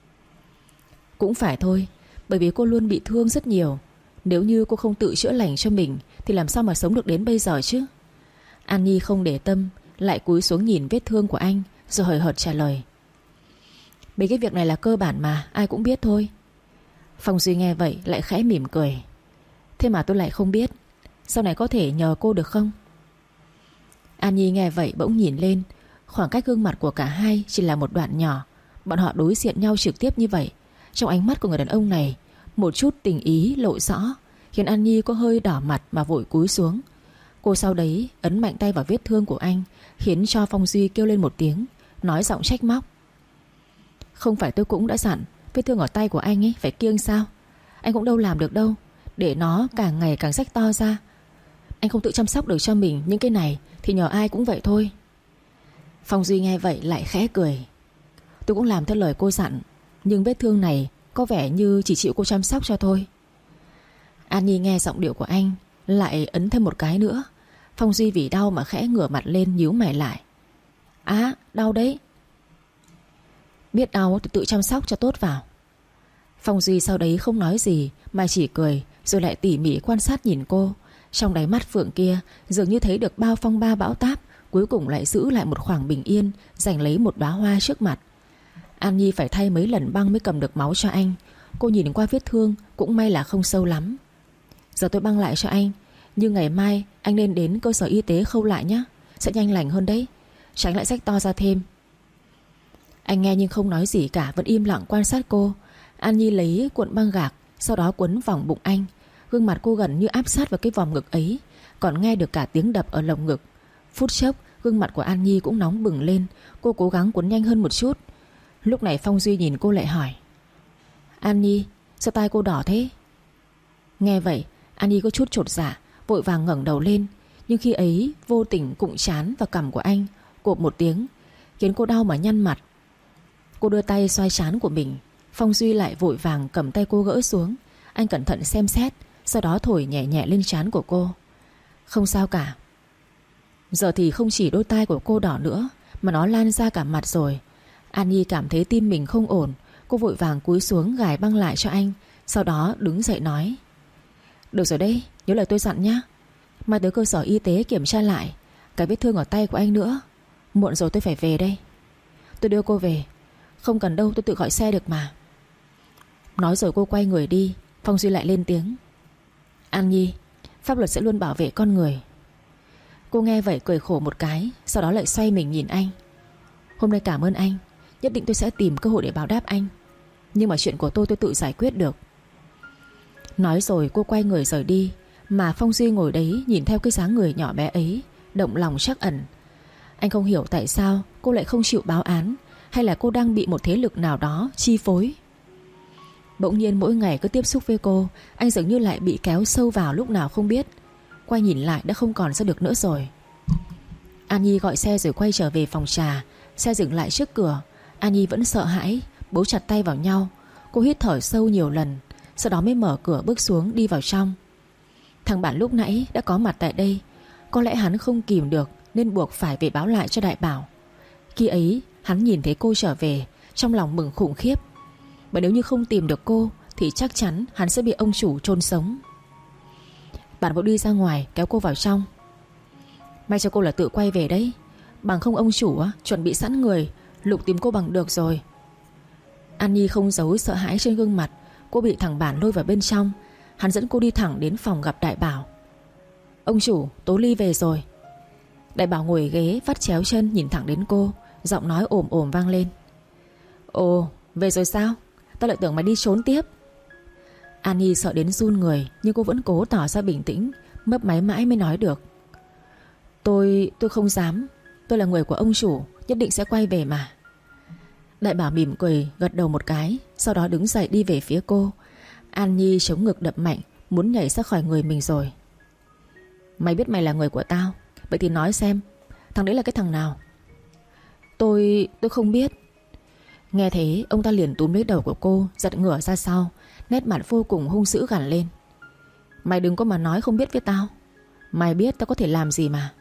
A: Cũng phải thôi, bởi vì cô luôn bị thương rất nhiều. Nếu như cô không tự chữa lành cho mình thì làm sao mà sống được đến bây giờ chứ? An Nhi không để tâm, lại cúi xuống nhìn vết thương của anh, rồi hời hợt trả lời. Mấy cái việc này là cơ bản mà, ai cũng biết thôi. Phong Duy nghe vậy lại khẽ mỉm cười. Thế mà tôi lại không biết. Sau này có thể nhờ cô được không? An Nhi nghe vậy bỗng nhìn lên. Khoảng cách gương mặt của cả hai chỉ là một đoạn nhỏ. Bọn họ đối diện nhau trực tiếp như vậy. Trong ánh mắt của người đàn ông này một chút tình ý lộ rõ, khiến An Nhi có hơi đỏ mặt mà vội cúi xuống. Cô sau đấy ấn mạnh tay vào vết thương của anh, khiến cho Phong Duy kêu lên một tiếng, nói giọng trách móc. Không phải tôi cũng đã dặn vết thương ở tay của anh ấy phải kiêng sao? Anh cũng đâu làm được đâu, để nó càng ngày càng rách to ra. Anh không tự chăm sóc được cho mình những cái này thì nhờ ai cũng vậy thôi. Phong Duy nghe vậy lại khẽ cười. Tôi cũng làm theo lời cô dặn, nhưng vết thương này có vẻ như chỉ chịu cô chăm sóc cho thôi. An Nhi nghe giọng điệu của anh lại ấn thêm một cái nữa. Phong Duy vì đau mà khẽ ngửa mặt lên, nhíu mày lại. Á, đau đấy. Biết đau thì tự chăm sóc cho tốt vào. Phong Duy sau đấy không nói gì, mà chỉ cười, rồi lại tỉ mỉ quan sát nhìn cô. Trong đáy mắt phượng kia dường như thấy được bao phong ba bão táp, cuối cùng lại giữ lại một khoảng bình yên, giành lấy một đóa hoa trước mặt. An Nhi phải thay mấy lần băng mới cầm được máu cho anh. Cô nhìn qua vết thương cũng may là không sâu lắm. Giờ tôi băng lại cho anh, nhưng ngày mai anh nên đến cơ sở y tế khâu lại nhé, sẽ nhanh lành hơn đấy, tránh lại rách to ra thêm. Anh nghe nhưng không nói gì cả, vẫn im lặng quan sát cô. An Nhi lấy cuộn băng gạc, sau đó quấn vòng bụng anh. Gương mặt cô gần như áp sát vào cái vòng ngực ấy, còn nghe được cả tiếng đập ở lồng ngực. Phút chốc gương mặt của An Nhi cũng nóng bừng lên. Cô cố gắng quấn nhanh hơn một chút. Lúc này Phong Duy nhìn cô lại hỏi. An Nhi, sao tai cô đỏ thế? Nghe vậy An Nhi có chút chột dạ, vội vàng ngẩng đầu lên. Nhưng khi ấy vô tình cụng trán vào cằm của anh, cộp một tiếng, khiến cô đau mà nhăn mặt. Cô đưa tay xoay trán của mình. Phong Duy lại vội vàng cầm tay cô gỡ xuống. Anh cẩn thận xem xét, sau đó thổi nhẹ nhẹ lên trán của cô. Không sao cả. Giờ thì không chỉ đôi tai của cô đỏ nữa, mà nó lan ra cả mặt rồi. An Nhi cảm thấy tim mình không ổn. Cô vội vàng cúi xuống gài băng lại cho anh, sau đó đứng dậy nói. Được rồi đấy, nhớ lời tôi dặn nhé. Mai tới cơ sở y tế kiểm tra lại cái vết thương ở tay của anh nữa. Muộn rồi tôi phải về đây. Tôi đưa cô về. Không cần đâu, tôi tự gọi xe được mà. Nói rồi cô quay người đi. Phong Duy lại lên tiếng. An Nhi, pháp luật sẽ luôn bảo vệ con người. Cô nghe vậy cười khổ một cái, sau đó lại xoay mình nhìn anh. Hôm nay cảm ơn anh, nhất định tôi sẽ tìm cơ hội để báo đáp anh. Nhưng mà chuyện của tôi tôi tự giải quyết được. Nói rồi cô quay người rời đi. Mà Phong Duy ngồi đấy nhìn theo cái dáng người nhỏ bé ấy, động lòng trắc ẩn. Anh không hiểu tại sao cô lại không chịu báo án, hay là cô đang bị một thế lực nào đó chi phối. Bỗng nhiên mỗi ngày cứ tiếp xúc với cô, anh dường như lại bị kéo sâu vào lúc nào không biết. Quay nhìn lại đã không còn ra được nữa rồi. An Nhi gọi xe rồi quay trở về phòng trà. Xe dừng lại trước cửa. An Nhi vẫn sợ hãi, bấu chặt tay vào nhau. Cô hít thở sâu nhiều lần, sau đó mới mở cửa bước xuống đi vào trong. Thằng bạn lúc nãy đã có mặt tại đây. Có lẽ hắn không kìm được nên buộc phải về báo lại cho Đại Bảo. Khi ấy hắn nhìn thấy cô trở về, trong lòng mừng khủng khiếp. Bởi nếu như không tìm được cô thì chắc chắn hắn sẽ bị ông chủ chôn sống. Bạn vội đi ra ngoài kéo cô vào trong. May cho cô là tự quay về đấy, bằng không ông chủ á, chuẩn bị sẵn người lục tìm cô bằng được rồi. An Nhi không giấu sợ hãi trên gương mặt. Cô bị thằng bạn lôi vào bên trong. Hắn dẫn cô đi thẳng đến phòng gặp Đại Bảo. Ông chủ, Tố Ly về rồi. Đại bảo ngồi ghế vắt chéo chân nhìn thẳng đến cô, giọng nói ồm ồm vang lên. Ồ, về rồi sao? Tao lại tưởng mày đi trốn tiếp. An Nhi sợ đến run người, nhưng cô vẫn cố tỏ ra bình tĩnh, mấp máy mãi mới nói được. Tôi, tôi không dám. Tôi là người của ông chủ, nhất định sẽ quay về mà. Đại bảo mỉm cười, gật đầu một cái, sau đó đứng dậy đi về phía cô. An Nhi chống ngực đập mạnh, muốn nhảy ra khỏi người mình rồi. Mày biết mày là người của tao, vậy thì nói xem, thằng đấy là cái thằng nào? Tôi, tôi không biết. Nghe thế, ông ta liền túm lấy đầu của cô, giật ngửa ra sau, nét mặt vô cùng hung dữ gằn lên. Mày đừng có mà nói không biết với tao. Mày biết tao có thể làm gì mà.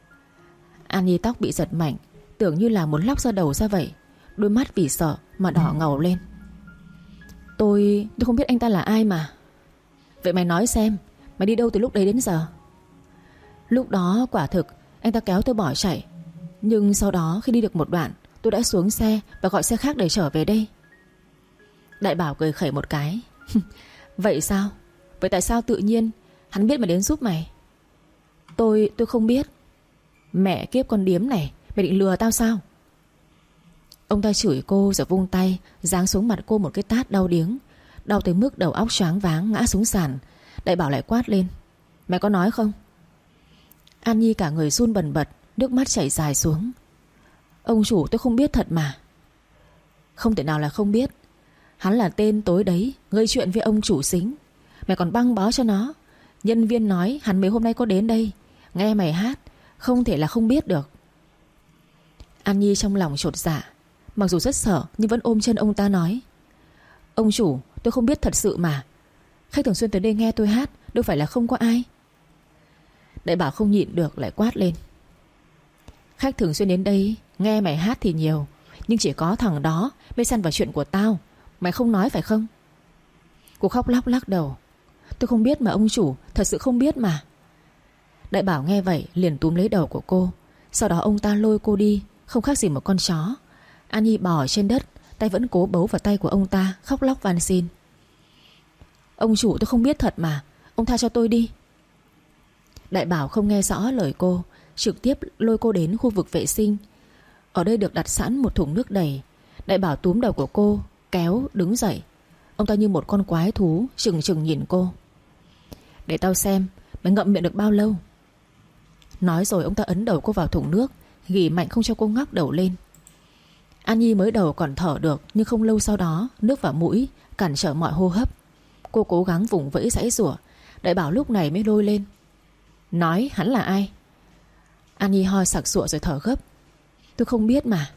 A: An Nhi tóc bị giật mạnh, tưởng như là muốn lóc ra đầu ra vậy, đôi mắt vì sợ mà đỏ ngầu lên. Tôi, tôi không biết anh ta là ai mà. Vậy mày nói xem, mày đi đâu từ lúc đấy đến giờ? Lúc đó quả thực anh ta kéo tôi bỏ chạy, nhưng sau đó khi đi được một đoạn, tôi đã xuống xe và gọi xe khác để trở về đây. Đại bảo cười khẩy một cái. Vậy sao? Vậy tại sao tự nhiên hắn biết mà đến giúp mày? Tôi, tôi không biết. Mẹ kiếp con điếm này, mày định lừa tao sao? Ông ta chửi cô rồi vung tay giáng xuống mặt cô một cái tát đau điếng, đau tới mức đầu óc choáng váng ngã xuống sàn. Đại bảo lại quát lên. Mày có nói không? An Nhi cả người run bần bật, nước mắt chảy dài xuống. Ông chủ, tôi không biết thật mà. Không thể nào là không biết. Hắn là tên tối đấy gây chuyện với ông chủ Sính. Mày còn băng bó cho nó. Nhân viên nói hắn mấy hôm nay có đến đây, nghe mày hát, không thể là không biết được. An Nhi trong lòng chột dạ, mặc dù rất sợ nhưng vẫn ôm chân ông ta nói. Ông chủ, tôi không biết thật sự mà. Khách thường xuyên tới đây nghe tôi hát, đâu phải là không có ai. Đại bảo không nhịn được lại quát lên. Khách thường xuyên đến đây nghe mày hát thì nhiều, nhưng chỉ có thằng đó mới xen vào chuyện của tao. Mày không nói phải không? Cô khóc lóc lắc đầu. Tôi không biết mà ông chủ, thật sự không biết mà. Đại bảo nghe vậy liền túm lấy đầu của cô, sau đó ông ta lôi cô đi, không khác gì một con chó. An Nhi bò trên đất, tay vẫn cố bấu vào tay của ông ta, khóc lóc van xin. Ông chủ, tôi không biết thật mà, ông tha cho tôi đi. Đại bảo không nghe rõ lời cô, trực tiếp lôi cô đến khu vực vệ sinh. Ở đây được đặt sẵn một thùng nước đầy. Đại bảo túm đầu của cô, kéo đứng dậy. Ông ta như một con quái thú chừng chừng nhìn cô. Để tao xem mày ngậm miệng được bao lâu. Nói rồi ông ta ấn đầu cô vào thùng nước, ghì mạnh không cho cô ngóc đầu lên. An Nhi mới đầu còn thở được, nhưng không lâu sau đó nước vào mũi cản trở mọi hô hấp. Cô cố gắng vùng vẫy giãy giụa. Đại bảo lúc này mới lôi lên. Nói hắn là ai? An Nhi ho sặc sụa rồi thở gấp. Tôi không biết mà.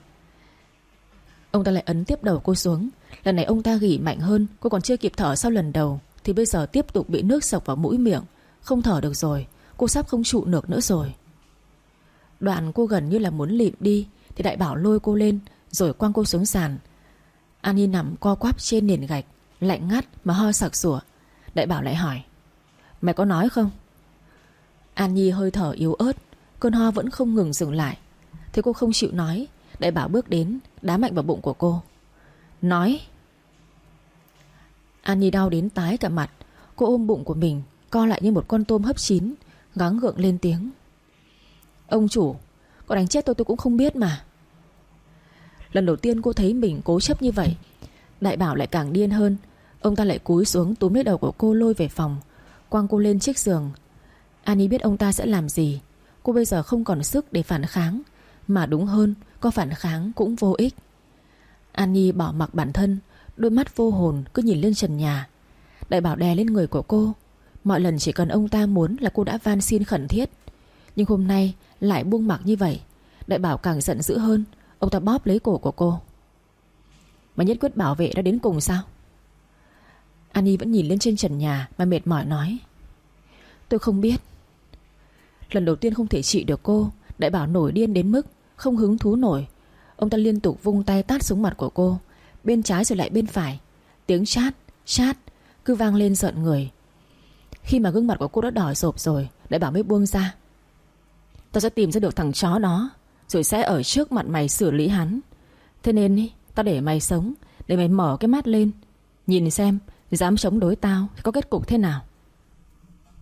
A: Ông ta lại ấn tiếp đầu cô xuống. Lần này ông ta ghì mạnh hơn. Cô còn chưa kịp thở sau lần đầu thì bây giờ tiếp tục bị nước sộc vào mũi miệng. Không thở được rồi. Cô sắp không trụ được nữa rồi. Đoạn cô gần như là muốn lịm đi thì đại bảo lôi cô lên rồi quăng cô xuống sàn. An Nhi nằm co quắp trên nền gạch, lạnh ngắt mà ho sặc sủa. Đại bảo lại hỏi. Mày có nói không? An Nhi hơi thở yếu ớt, cơn ho vẫn không ngừng dừng lại. Thế cô không chịu nói, đại bảo bước đến đá mạnh vào bụng của cô. Nói. An Nhi đau đến tái cả mặt. Cô ôm bụng của mình, co lại như một con tôm hấp chín, gắng gượng lên tiếng. Ông chủ, có đánh chết tôi tôi cũng không biết mà. Lần đầu tiên cô thấy mình cố chấp như vậy. Đại bảo lại càng điên hơn. Ông ta lại cúi xuống túm lấy đầu của cô lôi về phòng, quăng cô lên chiếc giường. An Nhi biết ông ta sẽ làm gì. Cô bây giờ không còn sức để phản kháng, mà đúng hơn, có phản kháng cũng vô ích. An Nhi bỏ mặc bản thân, đôi mắt vô hồn cứ nhìn lên trần nhà. Đại bảo đè lên người của cô. Mọi lần chỉ cần ông ta muốn là cô đã van xin khẩn thiết, nhưng hôm nay lại buông mặc như vậy. Đại bảo càng giận dữ hơn. Ông ta bóp lấy cổ của cô. Mà nhất quyết bảo vệ đã đến cùng sao? An Nhi vẫn nhìn lên trên trần nhà mà mệt mỏi nói. Tôi không biết. Lần đầu tiên không thể trị được cô, đại bảo nổi điên đến mức không hứng thú nổi. Ông ta liên tục vung tay tát xuống mặt của cô, bên trái rồi lại bên phải. Tiếng chát, chát cứ vang lên rợn người. Khi mà gương mặt của cô đã đỏ rộp rồi, đại bảo mới buông ra. Tao sẽ tìm ra được thằng chó đó, rồi sẽ ở trước mặt mày xử lý hắn. Thế nên ý, tao để mày sống, để mày mở cái mắt lên, nhìn xem dám chống đối tao thì có kết cục thế nào.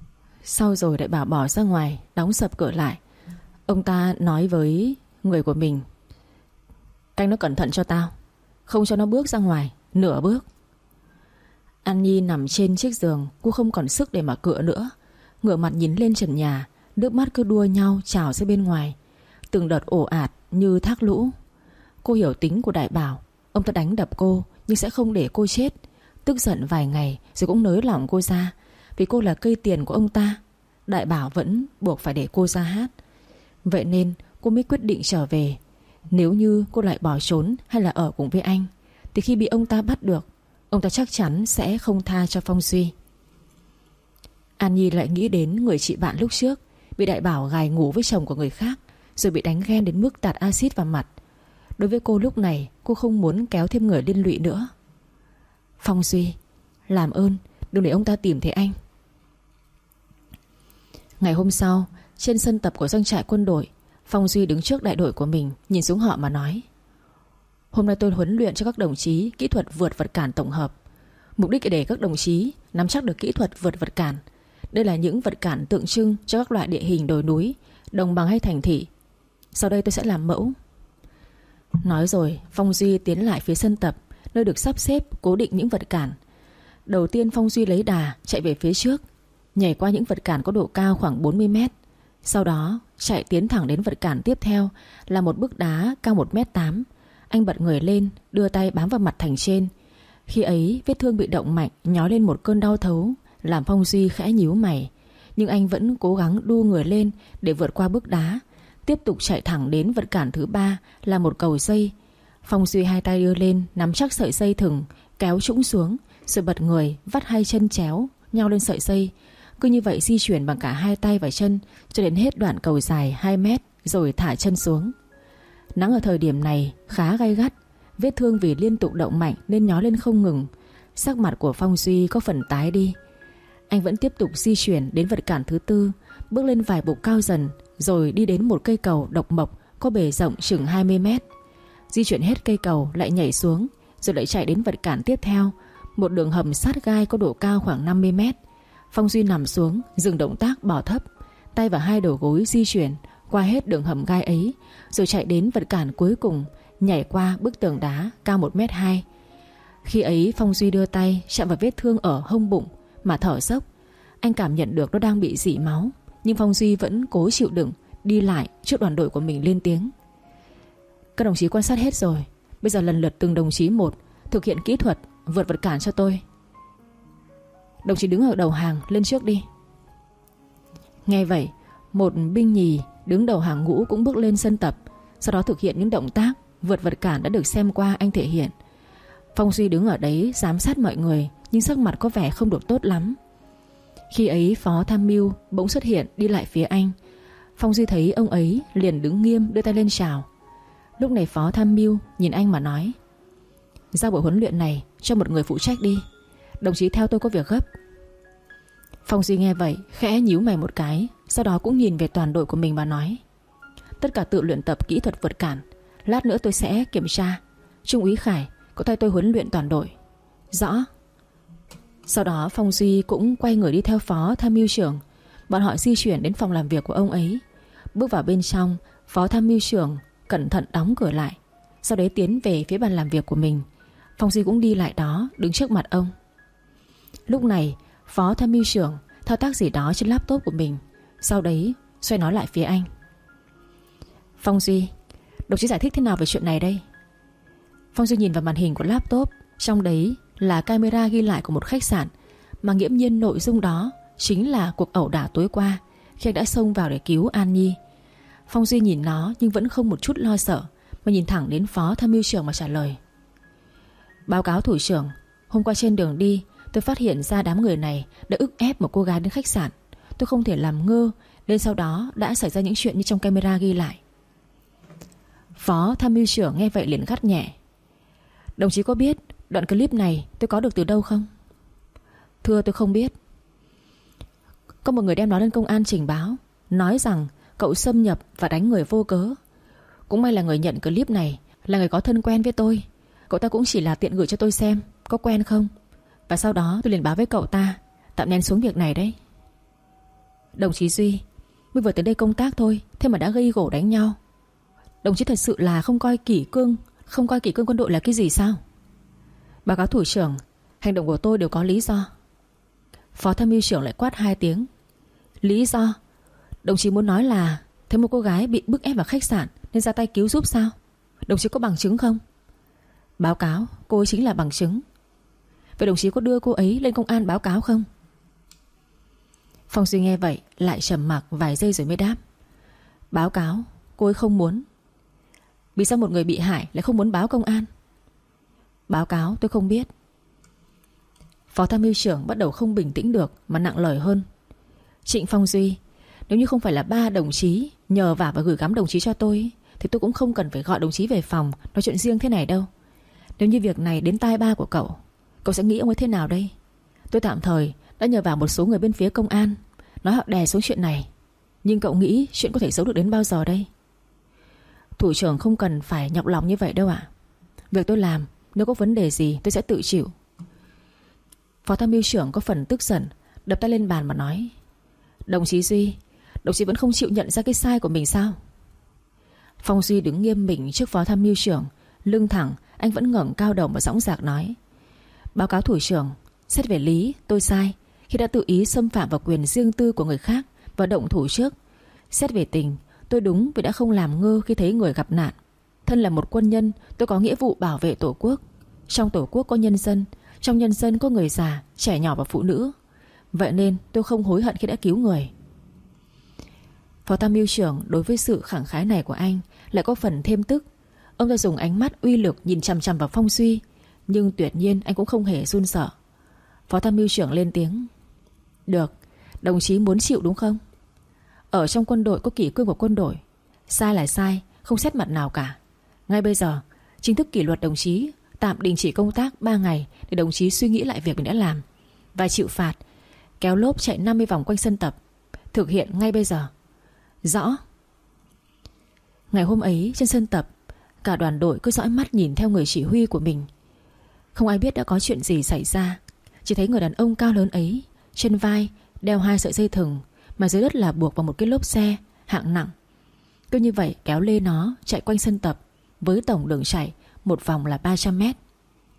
A: Sau rồi đại bảo bỏ ra ngoài, đóng sập cửa lại. Ông ta nói với người của mình: canh nó cẩn thận cho tao, không cho nó bước ra ngoài nửa bước. An Nhi nằm trên chiếc giường, cô không còn sức để mà cựa nữa. Ngửa mặt nhìn lên trần nhà, nước mắt cứ đua nhau trào ra bên ngoài, từng đợt ồ ạt như thác lũ. Cô hiểu tính của đại bảo, ông ta đánh đập cô nhưng sẽ không để cô chết. Tức giận vài ngày rồi cũng nới lỏng cô ra. Vì cô là cây tiền của ông ta, đại bảo vẫn buộc phải để cô ra hát. Vậy nên cô mới quyết định trở về. Nếu như cô lại bỏ trốn hay là ở cùng với anh thì khi bị ông ta bắt được, ông ta chắc chắn sẽ không tha cho Phong Duy. An Nhi lại nghĩ đến người chị bạn lúc trước bị đại bảo gài ngủ với chồng của người khác, rồi bị đánh ghen đến mức tạt axit vào mặt. Đối với cô lúc này, cô không muốn kéo thêm người liên lụy nữa. Phong Duy, làm ơn đừng để ông ta tìm thấy anh. Ngày hôm sau, trên sân tập của doanh trại quân đội, Phong Duy đứng trước đại đội của mình, nhìn xuống họ mà nói: hôm nay tôi huấn luyện cho các đồng chí kỹ thuật vượt vật cản tổng hợp. Mục đích là để các đồng chí nắm chắc được kỹ thuật vượt vật cản. Đây là những vật cản tượng trưng cho các loại địa hình đồi núi, đồng bằng hay thành thị. Sau đây tôi sẽ làm mẫu. Nói rồi, Phong Duy tiến lại phía sân tập, nơi được sắp xếp cố định những vật cản. Đầu tiên Phong Duy lấy đà chạy về phía trước, nhảy qua những vật cản có độ cao khoảng bốn mươi mét. Sau đó chạy tiến thẳng đến vật cản tiếp theo là một bức đá cao một mét tám. Anh bật người lên, đưa tay bám vào mặt thành trên. Khi ấy vết thương bị động mạnh nhói lên một cơn đau thấu, làm Phong Duy khẽ nhíu mày. Nhưng anh vẫn cố gắng đu người lên để vượt qua bức đá, tiếp tục chạy thẳng đến vật cản thứ ba là một cầu dây. Phong Duy hai tay đưa lên nắm chắc sợi dây thừng, kéo trũng xuống, rồi bật người vắt hai chân chéo nhau lên sợi dây. Cứ như vậy di chuyển bằng cả hai tay và chân cho đến hết đoạn cầu dài hai mét, rồi thả chân xuống. Nắng ở thời điểm này khá gay gắt, vết thương vì liên tục động mạnh nên nhói lên không ngừng. Sắc mặt của Phong Duy có phần tái đi. Anh vẫn tiếp tục di chuyển đến vật cản thứ tư, bước lên vài bục cao dần, rồi đi đến một cây cầu độc mộc có bề rộng chừng hai mươi mét. Di chuyển hết cây cầu lại nhảy xuống, rồi lại chạy đến vật cản tiếp theo, một đường hầm sát gai có độ cao khoảng năm mươi mét. Phong Duy nằm xuống, dừng động tác bỏ thấp, tay vào hai đầu gối di chuyển qua hết đường hầm gai ấy, rồi chạy đến vật cản cuối cùng, nhảy qua bức tường đá cao một mét hai. Khi ấy Phong Duy đưa tay chạm vào vết thương ở hông bụng mà thở dốc. Anh cảm nhận được nó đang bị rỉ máu, nhưng Phong Duy vẫn cố chịu đựng, đi lại trước đoàn đội của mình lên tiếng: các đồng chí quan sát hết rồi, bây giờ lần lượt từng đồng chí một thực hiện kỹ thuật vượt vật cản cho tôi. Đồng chí đứng ở đầu hàng lên trước đi. Nghe vậy, một binh nhì đứng đầu hàng ngũ cũng bước lên sân tập, sau đó thực hiện những động tác vượt vật cản đã được xem qua anh thể hiện. Phong Duy đứng ở đấy giám sát mọi người, nhưng sắc mặt có vẻ không được tốt lắm. Khi ấy Phó Tham mưu bỗng xuất hiện đi lại phía anh. Phong Duy thấy ông ấy liền đứng nghiêm, đưa tay lên chào. Lúc này Phó Tham mưu nhìn anh mà nói: giao buổi huấn luyện này cho một người phụ trách đi, đồng chí theo tôi có việc gấp. Phong Duy nghe vậy khẽ nhíu mày một cái, sau đó cũng nhìn về toàn đội của mình mà nói: tất cả tự luyện tập kỹ thuật vượt cản, lát nữa tôi sẽ kiểm tra. Trung úy Khải có thay tôi huấn luyện toàn đội. Rõ. Sau đó Phong Duy cũng quay người đi theo Phó Tham mưu trưởng. Bọn họ di chuyển đến phòng làm việc của ông ấy. Bước vào bên trong, Phó Tham mưu trưởng cẩn thận đóng cửa lại, sau đấy tiến về phía bàn làm việc của mình. Phong Duy cũng đi lại đó, đứng trước mặt ông. Lúc này Phó Tham mưu trưởng thao tác gì đó trên laptop của mình, sau đấy xoay nó lại phía anh. Phong Duy, đồng chí giải thích thế nào về chuyện này đây? Phong Duy nhìn vào màn hình của laptop, trong đấy là camera ghi lại của một khách sạn, mà nghiễm nhiên nội dung đó chính là cuộc ẩu đả tối qua khi anh đã xông vào để cứu An Nhi. Phong Duy nhìn nó nhưng vẫn không một chút lo sợ, mà nhìn thẳng đến Phó Tham mưu trưởng mà trả lời: báo cáo thủ trưởng, hôm qua trên đường đi tôi phát hiện ra đám người này đã ức ép một cô gái đến khách sạn. Tôi không thể làm ngơ, nên sau đó đã xảy ra những chuyện như trong camera ghi lại. Phó Tham mưu trưởng nghe vậy liền gắt nhẹ: đồng chí có biết đoạn clip này tôi có được từ đâu không? Thưa tôi không biết. Có một người đem nó lên công an trình báo, nói rằng cậu xâm nhập và đánh người vô cớ. Cũng may là người nhận clip này là người có thân quen với tôi. Cậu ta cũng chỉ là tiện gửi cho tôi xem có quen không, và sau đó tôi liền báo với cậu ta tạm nén xuống việc này đấy. Đồng chí Duy, mới vừa tới đây công tác thôi, thế mà đã gây gổ đánh nhau. Đồng chí thật sự là không coi kỷ cương Không coi kỷ cương quân đội là cái gì sao? Báo cáo thủ trưởng, hành động của tôi đều có lý do. Phó tham mưu trưởng lại quát hai tiếng. Lý do? Đồng chí muốn nói là thấy một cô gái bị bức ép vào khách sạn nên ra tay cứu giúp sao? Đồng chí có bằng chứng không? Báo cáo, cô ấy chính là bằng chứng. Vậy đồng chí có đưa cô ấy lên công an báo cáo không? Phong Duy nghe vậy lại trầm mặc vài giây rồi mới đáp. Báo cáo, cô ấy không muốn. Vì sao một người bị hại lại không muốn báo công an? Báo cáo, tôi không biết. Phó tham mưu trưởng bắt đầu không bình tĩnh được mà nặng lời hơn. Trịnh Phong Duy, nếu như không phải là ba đồng chí nhờ vả và gửi gắm đồng chí cho tôi thì tôi cũng không cần phải gọi đồng chí về phòng nói chuyện riêng thế này đâu. Nếu như việc này đến tai ba của cậu, cậu sẽ nghĩ ông ấy thế nào đây? Tôi tạm thời đã nhờ vào một số người bên phía công an nói họ đè xuống chuyện này, nhưng cậu nghĩ chuyện có thể giấu được đến bao giờ đây? Thủ trưởng không cần phải nhọc lòng như vậy đâu ạ. Việc tôi làm, nếu có vấn đề gì tôi sẽ tự chịu. Phó tham mưu trưởng có phần tức giận, đập tay lên bàn mà nói. Đồng chí Duy, đồng chí vẫn không chịu nhận ra cái sai của mình sao? Phong Duy đứng nghiêm mình trước phó tham mưu trưởng, lưng thẳng, anh vẫn ngẩng cao đầu và dõng dạc nói. Báo cáo thủ trưởng, xét về lý tôi sai khi đã tự ý xâm phạm vào quyền riêng tư của người khác và động thủ trước. Xét về tình, tôi đúng vì đã không làm ngơ khi thấy người gặp nạn. Thân là một quân nhân, tôi có nghĩa vụ bảo vệ Tổ quốc. Trong Tổ quốc có nhân dân, trong nhân dân có người già, trẻ nhỏ và phụ nữ. Vậy nên tôi không hối hận khi đã cứu người. Phó tham mưu trưởng đối với sự khẳng khái này của anh lại có phần thêm tức. Ông ta dùng ánh mắt uy lực nhìn chằm chằm vào Phong Duy, nhưng tuyệt nhiên anh cũng không hề run sợ. Phó tham mưu trưởng lên tiếng. Được, đồng chí muốn chịu đúng không? Ở trong quân đội có kỷ cương của quân đội. Sai là sai, không xét mặt nào cả. Ngay bây giờ chính thức kỷ luật đồng chí, tạm đình chỉ công tác ba ngày để đồng chí suy nghĩ lại việc mình đã làm và chịu phạt kéo lốp chạy năm mươi vòng quanh sân tập. Thực hiện ngay bây giờ. Rõ. Ngày hôm ấy trên sân tập, cả đoàn đội cứ dõi mắt nhìn theo người chỉ huy của mình. Không ai biết đã có chuyện gì xảy ra. Chỉ thấy người đàn ông cao lớn ấy trên vai đeo hai sợi dây thừng, mà dưới đất là buộc vào một cái lốp xe hạng nặng. Cứ như vậy kéo lê nó chạy quanh sân tập, với tổng đường chạy một vòng là ba trăm mét.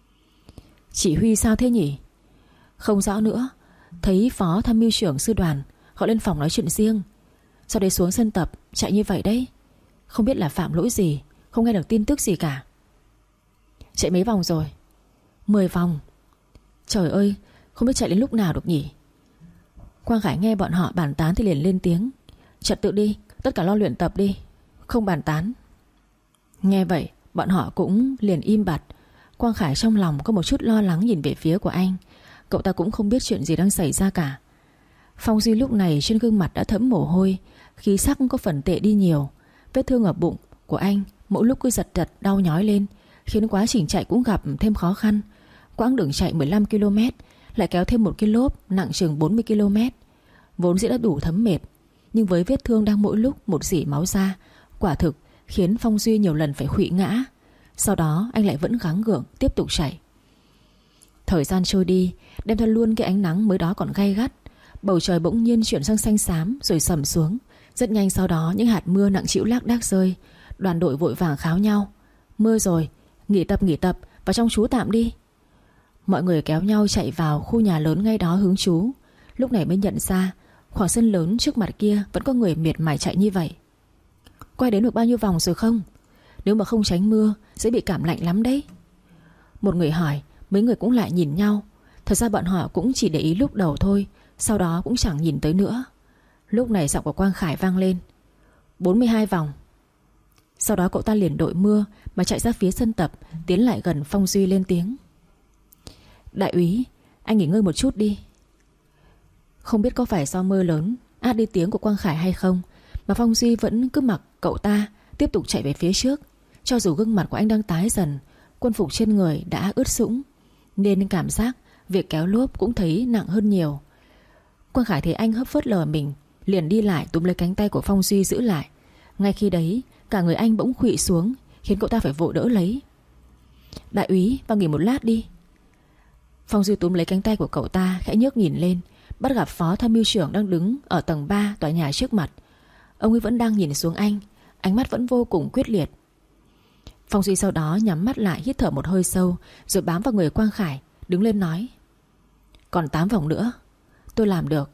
A: Chỉ huy sao thế nhỉ? Không rõ nữa. Thấy phó tham mưu trưởng sư đoàn họ lên phòng nói chuyện riêng, sau đấy xuống sân tập chạy như vậy đấy. Không biết là phạm lỗi gì, không nghe được tin tức gì cả. Chạy mấy vòng rồi? Mười vòng. Trời ơi, không biết chạy đến lúc nào được nhỉ? Quang Khải nghe bọn họ bàn tán thì liền lên tiếng. Trật tự đi, tất cả lo luyện tập đi, không bàn tán. Nghe vậy bọn họ cũng liền im bặt. Quang Khải trong lòng có một chút lo lắng nhìn về phía của anh. Cậu ta cũng không biết chuyện gì đang xảy ra cả. Phong Duy lúc này trên gương mặt đã thấm mồ hôi, khí sắc có phần tệ đi nhiều. Vết thương ở bụng của anh mỗi lúc cứ giật giật đau nhói lên, khiến quá trình chạy cũng gặp thêm khó khăn. Quãng đường chạy mười lăm ki lô mét lại kéo thêm một cái lốp nặng chừng bốn mươi ki lô mét. Vốn dĩ đã đủ thấm mệt, nhưng với vết thương đang mỗi lúc một rỉ máu ra, quả thực khiến Phong Duy nhiều lần phải khuỵu ngã. Sau đó anh lại vẫn gắng gượng tiếp tục chạy. Thời gian trôi đi, đem theo luôn cái ánh nắng mới đó còn gay gắt. Bầu trời bỗng nhiên chuyển sang xanh xám rồi sầm xuống. Rất nhanh sau đó những hạt mưa nặng trĩu lác đác rơi. Đoàn đội vội vàng kháo nhau. Mưa rồi, nghỉ tập nghỉ tập, vào trong trú tạm đi. Mọi người kéo nhau chạy vào khu nhà lớn ngay đó hướng trú. Lúc này mới nhận ra khoảng sân lớn trước mặt kia vẫn có người miệt mài chạy như vậy. Quay đến được bao nhiêu vòng rồi không? Nếu mà không tránh mưa sẽ bị cảm lạnh lắm đấy. Một người hỏi, mấy người cũng lại nhìn nhau. Thật ra bọn họ cũng chỉ để ý lúc đầu thôi, sau đó cũng chẳng nhìn tới nữa. Lúc này giọng của Quang Khải vang lên. bốn mươi hai vòng. Sau đó cậu ta liền đội mưa mà chạy ra phía sân tập, tiến lại gần Phong Duy lên tiếng. Đại úy, anh nghỉ ngơi một chút đi. Không biết có phải do mưa lớn át đi tiếng của Quang Khải hay không, mà Phong Duy vẫn cứ mặc cậu ta tiếp tục chạy về phía trước. Cho dù gương mặt của anh đang tái dần, quân phục trên người đã ướt sũng, nên cảm giác việc kéo lốp cũng thấy nặng hơn nhiều. Quang Khải thấy anh hấp phớt lờ mình, liền đi lại túm lấy cánh tay của Phong Duy giữ lại. Ngay khi đấy cả người anh bỗng khuỵu xuống, khiến cậu ta phải vội đỡ lấy. Đại úy, vào nghỉ một lát đi. Phong Duy túm lấy cánh tay của cậu ta khẽ nhấc nhìn lên. bắt gặp phó tham mưu trưởng đang đứng ở tầng ba tòa nhà trước mặt. Ông ấy vẫn đang nhìn xuống anh, ánh mắt vẫn vô cùng quyết liệt. Phong Duy sau đó nhắm mắt lại, hít thở một hơi sâu, rồi bám vào người Quang Khải, đứng lên nói: Còn tám vòng nữa, tôi làm được.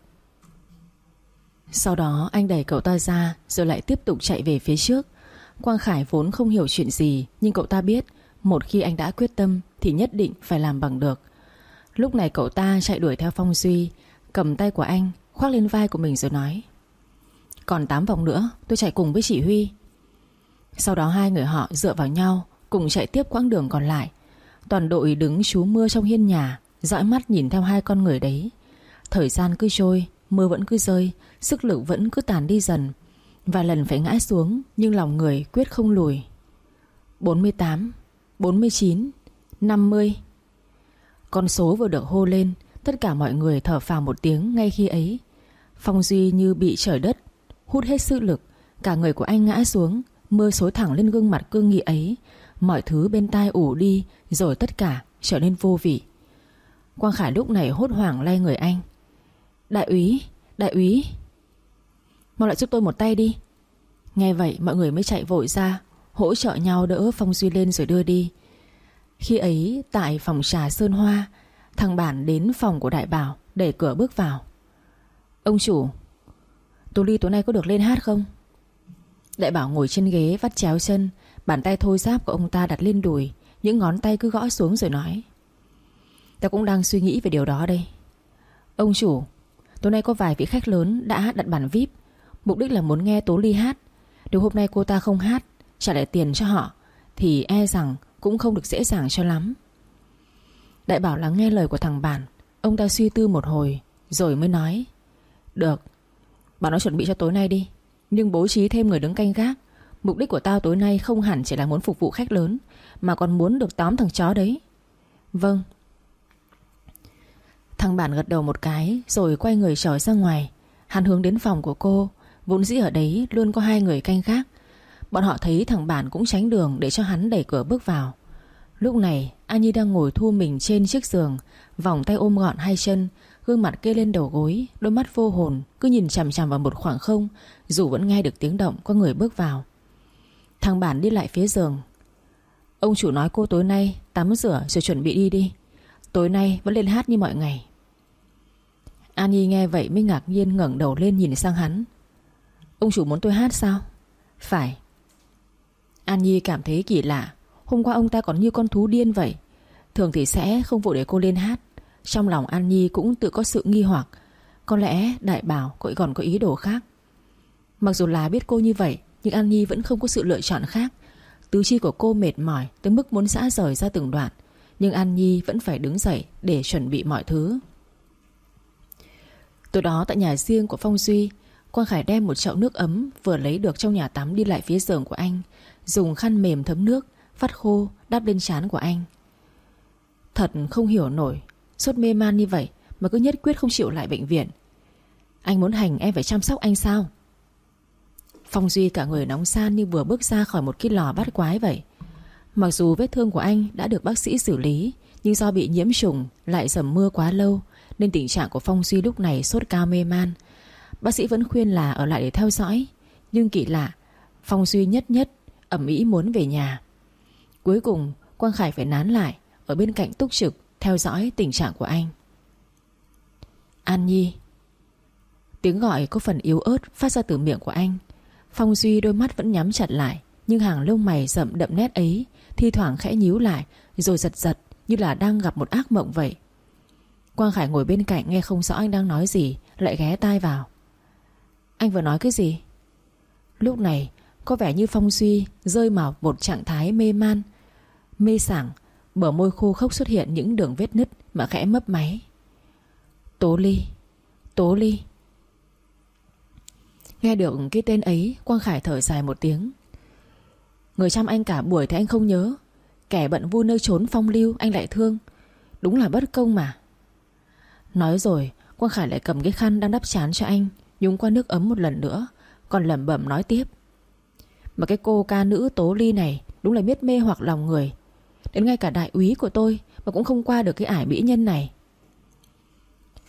A: Sau đó anh đẩy cậu ta ra, rồi lại tiếp tục chạy về phía trước. Quang Khải vốn không hiểu chuyện gì, nhưng cậu ta biết một khi anh đã quyết tâm thì nhất định phải làm bằng được. Lúc này cậu ta chạy đuổi theo Phong Duy, cầm tay của anh khoác lên vai của mình rồi nói: Còn tám vòng nữa, tôi chạy cùng với chị Huy. Sau đó hai người họ dựa vào nhau, cùng chạy tiếp quãng đường còn lại. Toàn đội đứng trú mưa trong hiên nhà, dõi mắt nhìn theo hai con người đấy. Thời gian cứ trôi, mưa vẫn cứ rơi, sức lực vẫn cứ tàn đi dần. Vài lần phải ngã xuống, nhưng lòng người quyết không lùi. Bốn mươi tám, bốn mươi chín, năm mươi. Con số vừa được hô lên, tất cả mọi người thở phào một tiếng ngay khi ấy. Phong Duy như bị trời đất hút hết sức lực, cả người của anh ngã xuống, mưa xối thẳng lên gương mặt cương nghị ấy. Mọi thứ bên tai ù đi, rồi tất cả trở nên vô vị. Quang Khải lúc này hốt hoảng lay người anh: Đại úy, đại úy, mau lại giúp tôi một tay đi. Nghe vậy mọi người mới chạy vội ra, hỗ trợ nhau đỡ Phong Duy lên rồi đưa đi. Khi ấy tại phòng trà Sơn Hoa, thằng Bản đến phòng của Đại Bảo, đẩy cửa bước vào: Ông chủ, Tú Ly tối nay có được lên hát không? Đại Bảo ngồi trên ghế vắt chéo chân, bàn tay thô ráp của ông ta đặt lên đùi, những ngón tay cứ gõ xuống rồi nói: Ta cũng đang suy nghĩ về điều đó đây. Ông chủ, tối nay có vài vị khách lớn đã đặt bàn vi ai pi, mục đích là muốn nghe Tố Ly hát. Nếu hôm nay cô ta không hát, trả lại tiền cho họ, thì e rằng cũng không được dễ dàng cho lắm. Đại Bảo lắng nghe lời của thằng Bản. Ông ta suy tư một hồi rồi mới nói: Được, bảo nó chuẩn bị cho tối nay đi, nhưng bố trí thêm người đứng canh gác. Mục đích của tao tối nay không hẳn chỉ là muốn phục vụ khách lớn, mà còn muốn được tóm thằng chó đấy. Vâng. Thằng Bản gật đầu một cái rồi quay người trở ra ngoài. Hắn hướng đến phòng của cô. Vốn dĩ ở đấy luôn có hai người canh gác. Bọn họ thấy thằng Bản cũng tránh đường để cho hắn đẩy cửa bước vào. Lúc này An Nhi đang ngồi thu mình trên chiếc giường, vòng tay ôm gọn hai chân, gương mặt kê lên đầu gối, đôi mắt vô hồn cứ nhìn chằm chằm vào một khoảng không, dù vẫn nghe được tiếng động có người bước vào. Thằng Bản đi lại phía giường: Ông chủ nói cô tối nay tắm rửa rồi chuẩn bị đi đi, tối nay vẫn lên hát như mọi ngày. An Nhi nghe vậy mới ngạc nhiên ngẩng đầu lên nhìn sang hắn: Ông chủ muốn tôi hát sao? Phải. An Nhi cảm thấy kỳ lạ. Hôm qua ông ta còn như con thú điên vậy. Thường thì sẽ không vội để cô lên hát. Trong lòng An Nhi cũng tự có sự nghi hoặc. Có lẽ Đại Bảo cậu còn có ý đồ khác. Mặc dù là biết cô như vậy, nhưng An Nhi vẫn không có sự lựa chọn khác. Tứ chi của cô mệt mỏi tới mức muốn giã rời ra từng đoạn, nhưng An Nhi vẫn phải đứng dậy để chuẩn bị mọi thứ. Tối đó tại nhà riêng của Phong Duy, Quang Khải đem một chậu nước ấm vừa lấy được trong nhà tắm đi lại phía giường của anh, dùng khăn mềm thấm nước vắt khô đắp lên trán của anh. Thật không hiểu nổi, sốt mê man như vậy mà cứ nhất quyết không chịu lại bệnh viện. Anh muốn hành em phải chăm sóc anh sao? Phong Duy cả người nóng san như vừa bước ra khỏi một cái lò bát quái vậy. Mặc dù vết thương của anh đã được bác sĩ xử lý, nhưng do bị nhiễm trùng lại dầm mưa quá lâu, nên tình trạng của Phong Duy lúc này sốt cao mê man. Bác sĩ vẫn khuyên là ở lại để theo dõi, nhưng kỳ lạ, Phong Duy nhất nhất ầm ĩ muốn về nhà. Cuối cùng Quang Khải phải nán lại ở bên cạnh túc trực theo dõi tình trạng của anh. An Nhi. Tiếng gọi có phần yếu ớt phát ra từ miệng của anh. Phong Duy đôi mắt vẫn nhắm chặt lại, nhưng hàng lông mày rậm đậm nét ấy thi thoảng khẽ nhíu lại, rồi giật giật như là đang gặp một ác mộng vậy. Quang Khải ngồi bên cạnh nghe không rõ anh đang nói gì, lại ghé tai vào. Anh vừa nói cái gì? Lúc này có vẻ như Phong Duy rơi vào một trạng thái mê man, mê sảng. Bờ môi khô khốc xuất hiện những đường vết nứt mà khẽ mấp máy. Tố Ly, Tố Ly. Nghe được cái tên ấy, Quang Khải thở dài một tiếng. Người chăm anh cả buổi thì anh không nhớ, kẻ bận vui nơi trốn phong lưu anh lại thương. Đúng là bất công mà. Nói rồi Quang Khải lại cầm cái khăn đang đắp trán cho anh, nhúng qua nước ấm một lần nữa, còn lẩm bẩm nói tiếp. Mà cái cô ca nữ Tố Ly này đúng là biết mê hoặc lòng người. Đến ngay cả đại úy của tôi mà cũng không qua được cái ải mỹ nhân này.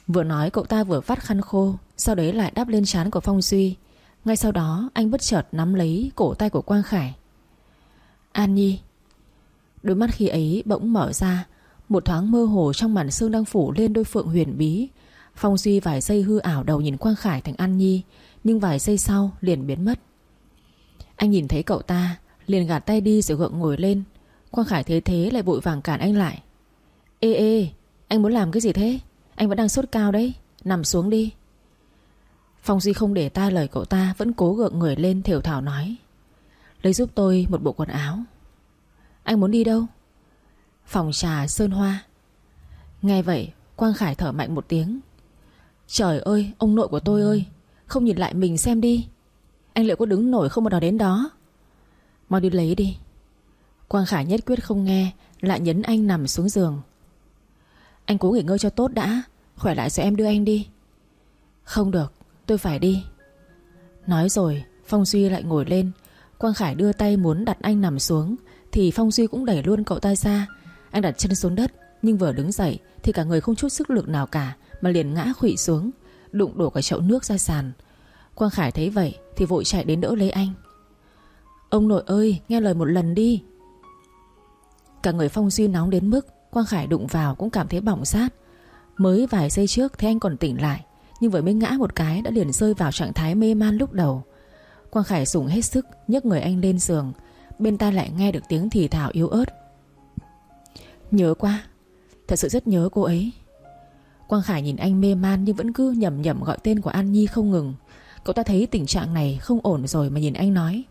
A: Vừa nói cậu ta vừa vắt khăn khô, sau đấy lại đắp lên trán của Phong Duy. Ngay sau đó anh bất chợt nắm lấy cổ tay của Quang Khải. An Nhi. Đôi mắt khi ấy bỗng mở ra. Một thoáng mơ hồ trong màn sương đang phủ lên đôi phượng huyền bí. Phong Duy vài giây hư ảo đầu nhìn Quang Khải thành An Nhi, nhưng vài giây sau liền biến mất. Anh nhìn thấy cậu ta liền gạt tay đi rồi gượng ngồi lên. Quang Khải thấy thế lại vội vàng cản anh lại. Ê ê, anh muốn làm cái gì thế? Anh vẫn đang sốt cao đấy, nằm xuống đi. Phong Duy không để tai lời cậu ta, vẫn cố gượng người lên thều thào nói. Lấy giúp tôi một bộ quần áo. Anh muốn đi đâu? Phòng trà Sơn Hoa. Nghe vậy Quang Khải thở mạnh một tiếng. Trời ơi, ông nội của tôi ơi, không nhìn lại mình xem đi. Anh liệu có đứng nổi không mà đòi đến đó? Mau đi lấy đi. Quang Khải nhất quyết không nghe, lại nhấn anh nằm xuống giường. Anh cố nghỉ ngơi cho tốt đã, khỏe lại rồi em đưa anh đi. Không được, tôi phải đi. Nói rồi Phong Duy lại ngồi lên. Quang Khải đưa tay muốn đặt anh nằm xuống thì Phong Duy cũng đẩy luôn cậu ta ra. Anh đặt chân xuống đất, nhưng vừa đứng dậy thì cả người không chút sức lực nào cả, mà liền ngã khuỵu xuống, đụng đổ cả chậu nước ra sàn. Quang Khải thấy vậy thì vội chạy đến đỡ lấy anh. Ông nội ơi, nghe lời một lần đi. Cả người Phong Duy nóng đến mức Quang Khải đụng vào cũng cảm thấy bỏng rát. Mới vài giây trước thì anh còn tỉnh lại, nhưng vừa mới ngã một cái đã liền rơi vào trạng thái mê man lúc đầu. Quang Khải dùng hết sức nhấc người anh lên giường. Bên tai lại nghe được tiếng thì thào yếu ớt. Nhớ quá, thật sự rất nhớ cô ấy. Quang Khải nhìn anh mê man nhưng vẫn cứ nhầm nhầm gọi tên của An Nhi không ngừng. Cậu ta thấy tình trạng này không ổn rồi mà nhìn anh nói.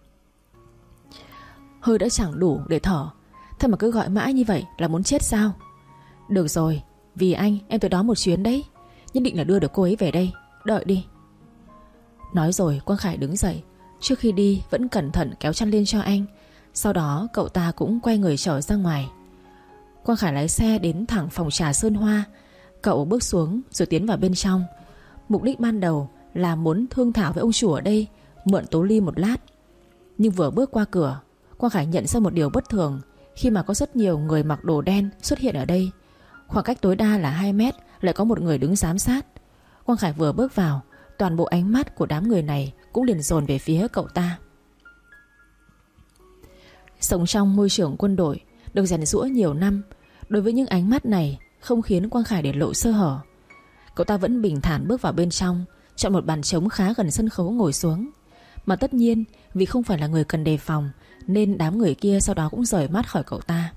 A: Hơi đã chẳng đủ để thở, thế mà cứ gọi mãi như vậy là muốn chết sao? Được rồi, vì anh em tới đó một chuyến đấy. Nhất định là đưa được cô ấy về đây. Đợi đi. Nói rồi Quang Khải đứng dậy. Trước khi đi vẫn cẩn thận kéo chăn lên cho anh. Sau đó cậu ta cũng quay người trở ra ngoài. Quang Khải lái xe đến thẳng phòng trà Sơn Hoa. Cậu bước xuống rồi tiến vào bên trong. Mục đích ban đầu là muốn thương thảo với ông chủ ở đây, mượn Tố Ly một lát. Nhưng vừa bước qua cửa, Quang Khải nhận ra một điều bất thường. Khi mà có rất nhiều người mặc đồ đen xuất hiện ở đây, khoảng cách tối đa là hai mét, lại có một người đứng giám sát. Quang Khải vừa bước vào, toàn bộ ánh mắt của đám người này cũng liền dồn về phía cậu ta. Sống trong môi trường quân đội, được rèn giũa nhiều năm, đối với những ánh mắt này không khiến Quang Khải để lộ sơ hở. Cậu ta vẫn bình thản bước vào bên trong, chọn một bàn trống khá gần sân khấu ngồi xuống. Mà tất nhiên vì không phải là người cần đề phòng, nên đám người kia sau đó cũng rời mắt khỏi cậu ta.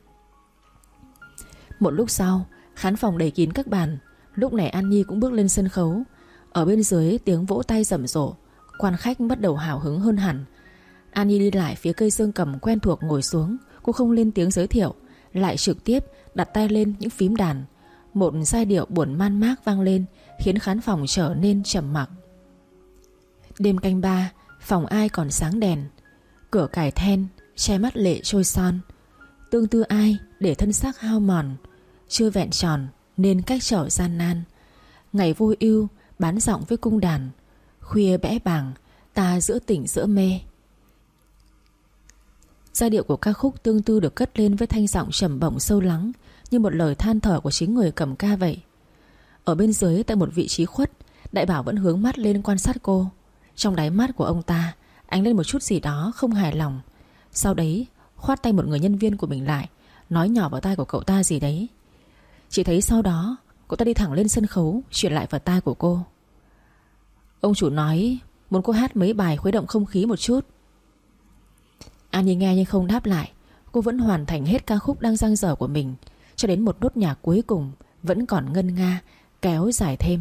A: Một lúc sau, khán phòng đầy kín các bàn. Lúc này An Nhi cũng bước lên sân khấu. Ở bên dưới tiếng vỗ tay rầm rộ, quan khách bắt đầu hào hứng hơn hẳn. An Nhi đi lại phía cây dương cầm quen thuộc ngồi xuống. Cô không lên tiếng giới thiệu, lại trực tiếp đặt tay lên những phím đàn. Một giai điệu buồn man mác vang lên, khiến khán phòng trở nên trầm mặc. Đêm canh ba, phòng ai còn sáng đèn. Cửa cài then, che mắt lệ trôi son. Tương tư ai để thân xác hao mòn, chưa vẹn tròn nên cách trở gian nan. Ngày vui ưu bán giọng với cung đàn, khuya bẽ bàng ta giữa tỉnh giữa mê. Giai điệu của ca khúc tương tư được cất lên với thanh giọng trầm bổng sâu lắng, như một lời than thở của chính người cầm ca vậy. Ở bên dưới tại một vị trí khuất, Đại Bảo vẫn hướng mắt lên quan sát cô. Trong đáy mắt của ông ta ánh lên một chút gì đó không hài lòng. Sau đấy khoát tay một người nhân viên của mình lại, nói nhỏ vào tai của cậu ta gì đấy. Chỉ thấy sau đó cậu ta đi thẳng lên sân khấu, truyền lại vào tai của cô. Ông chủ nói muốn cô hát mấy bài khuấy động không khí một chút. An Nhi nghe nhưng không đáp lại. Cô vẫn hoàn thành hết ca khúc đang dang dở của mình, cho đến một nốt nhạc cuối cùng vẫn còn ngân nga kéo dài thêm.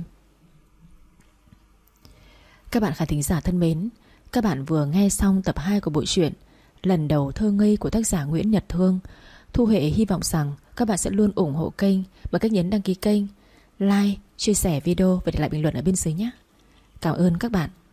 A: Các bạn khán thính giả thân mến, các bạn vừa nghe xong tập hai của bộ truyện Lần đầu thơ ngây của tác giả Nguyễn Nhật Thương. Thu Huệ hy vọng rằng các bạn sẽ luôn ủng hộ kênh bằng cách nhấn đăng ký kênh, like, chia sẻ video và để lại bình luận ở bên dưới nhé. Cảm ơn các bạn.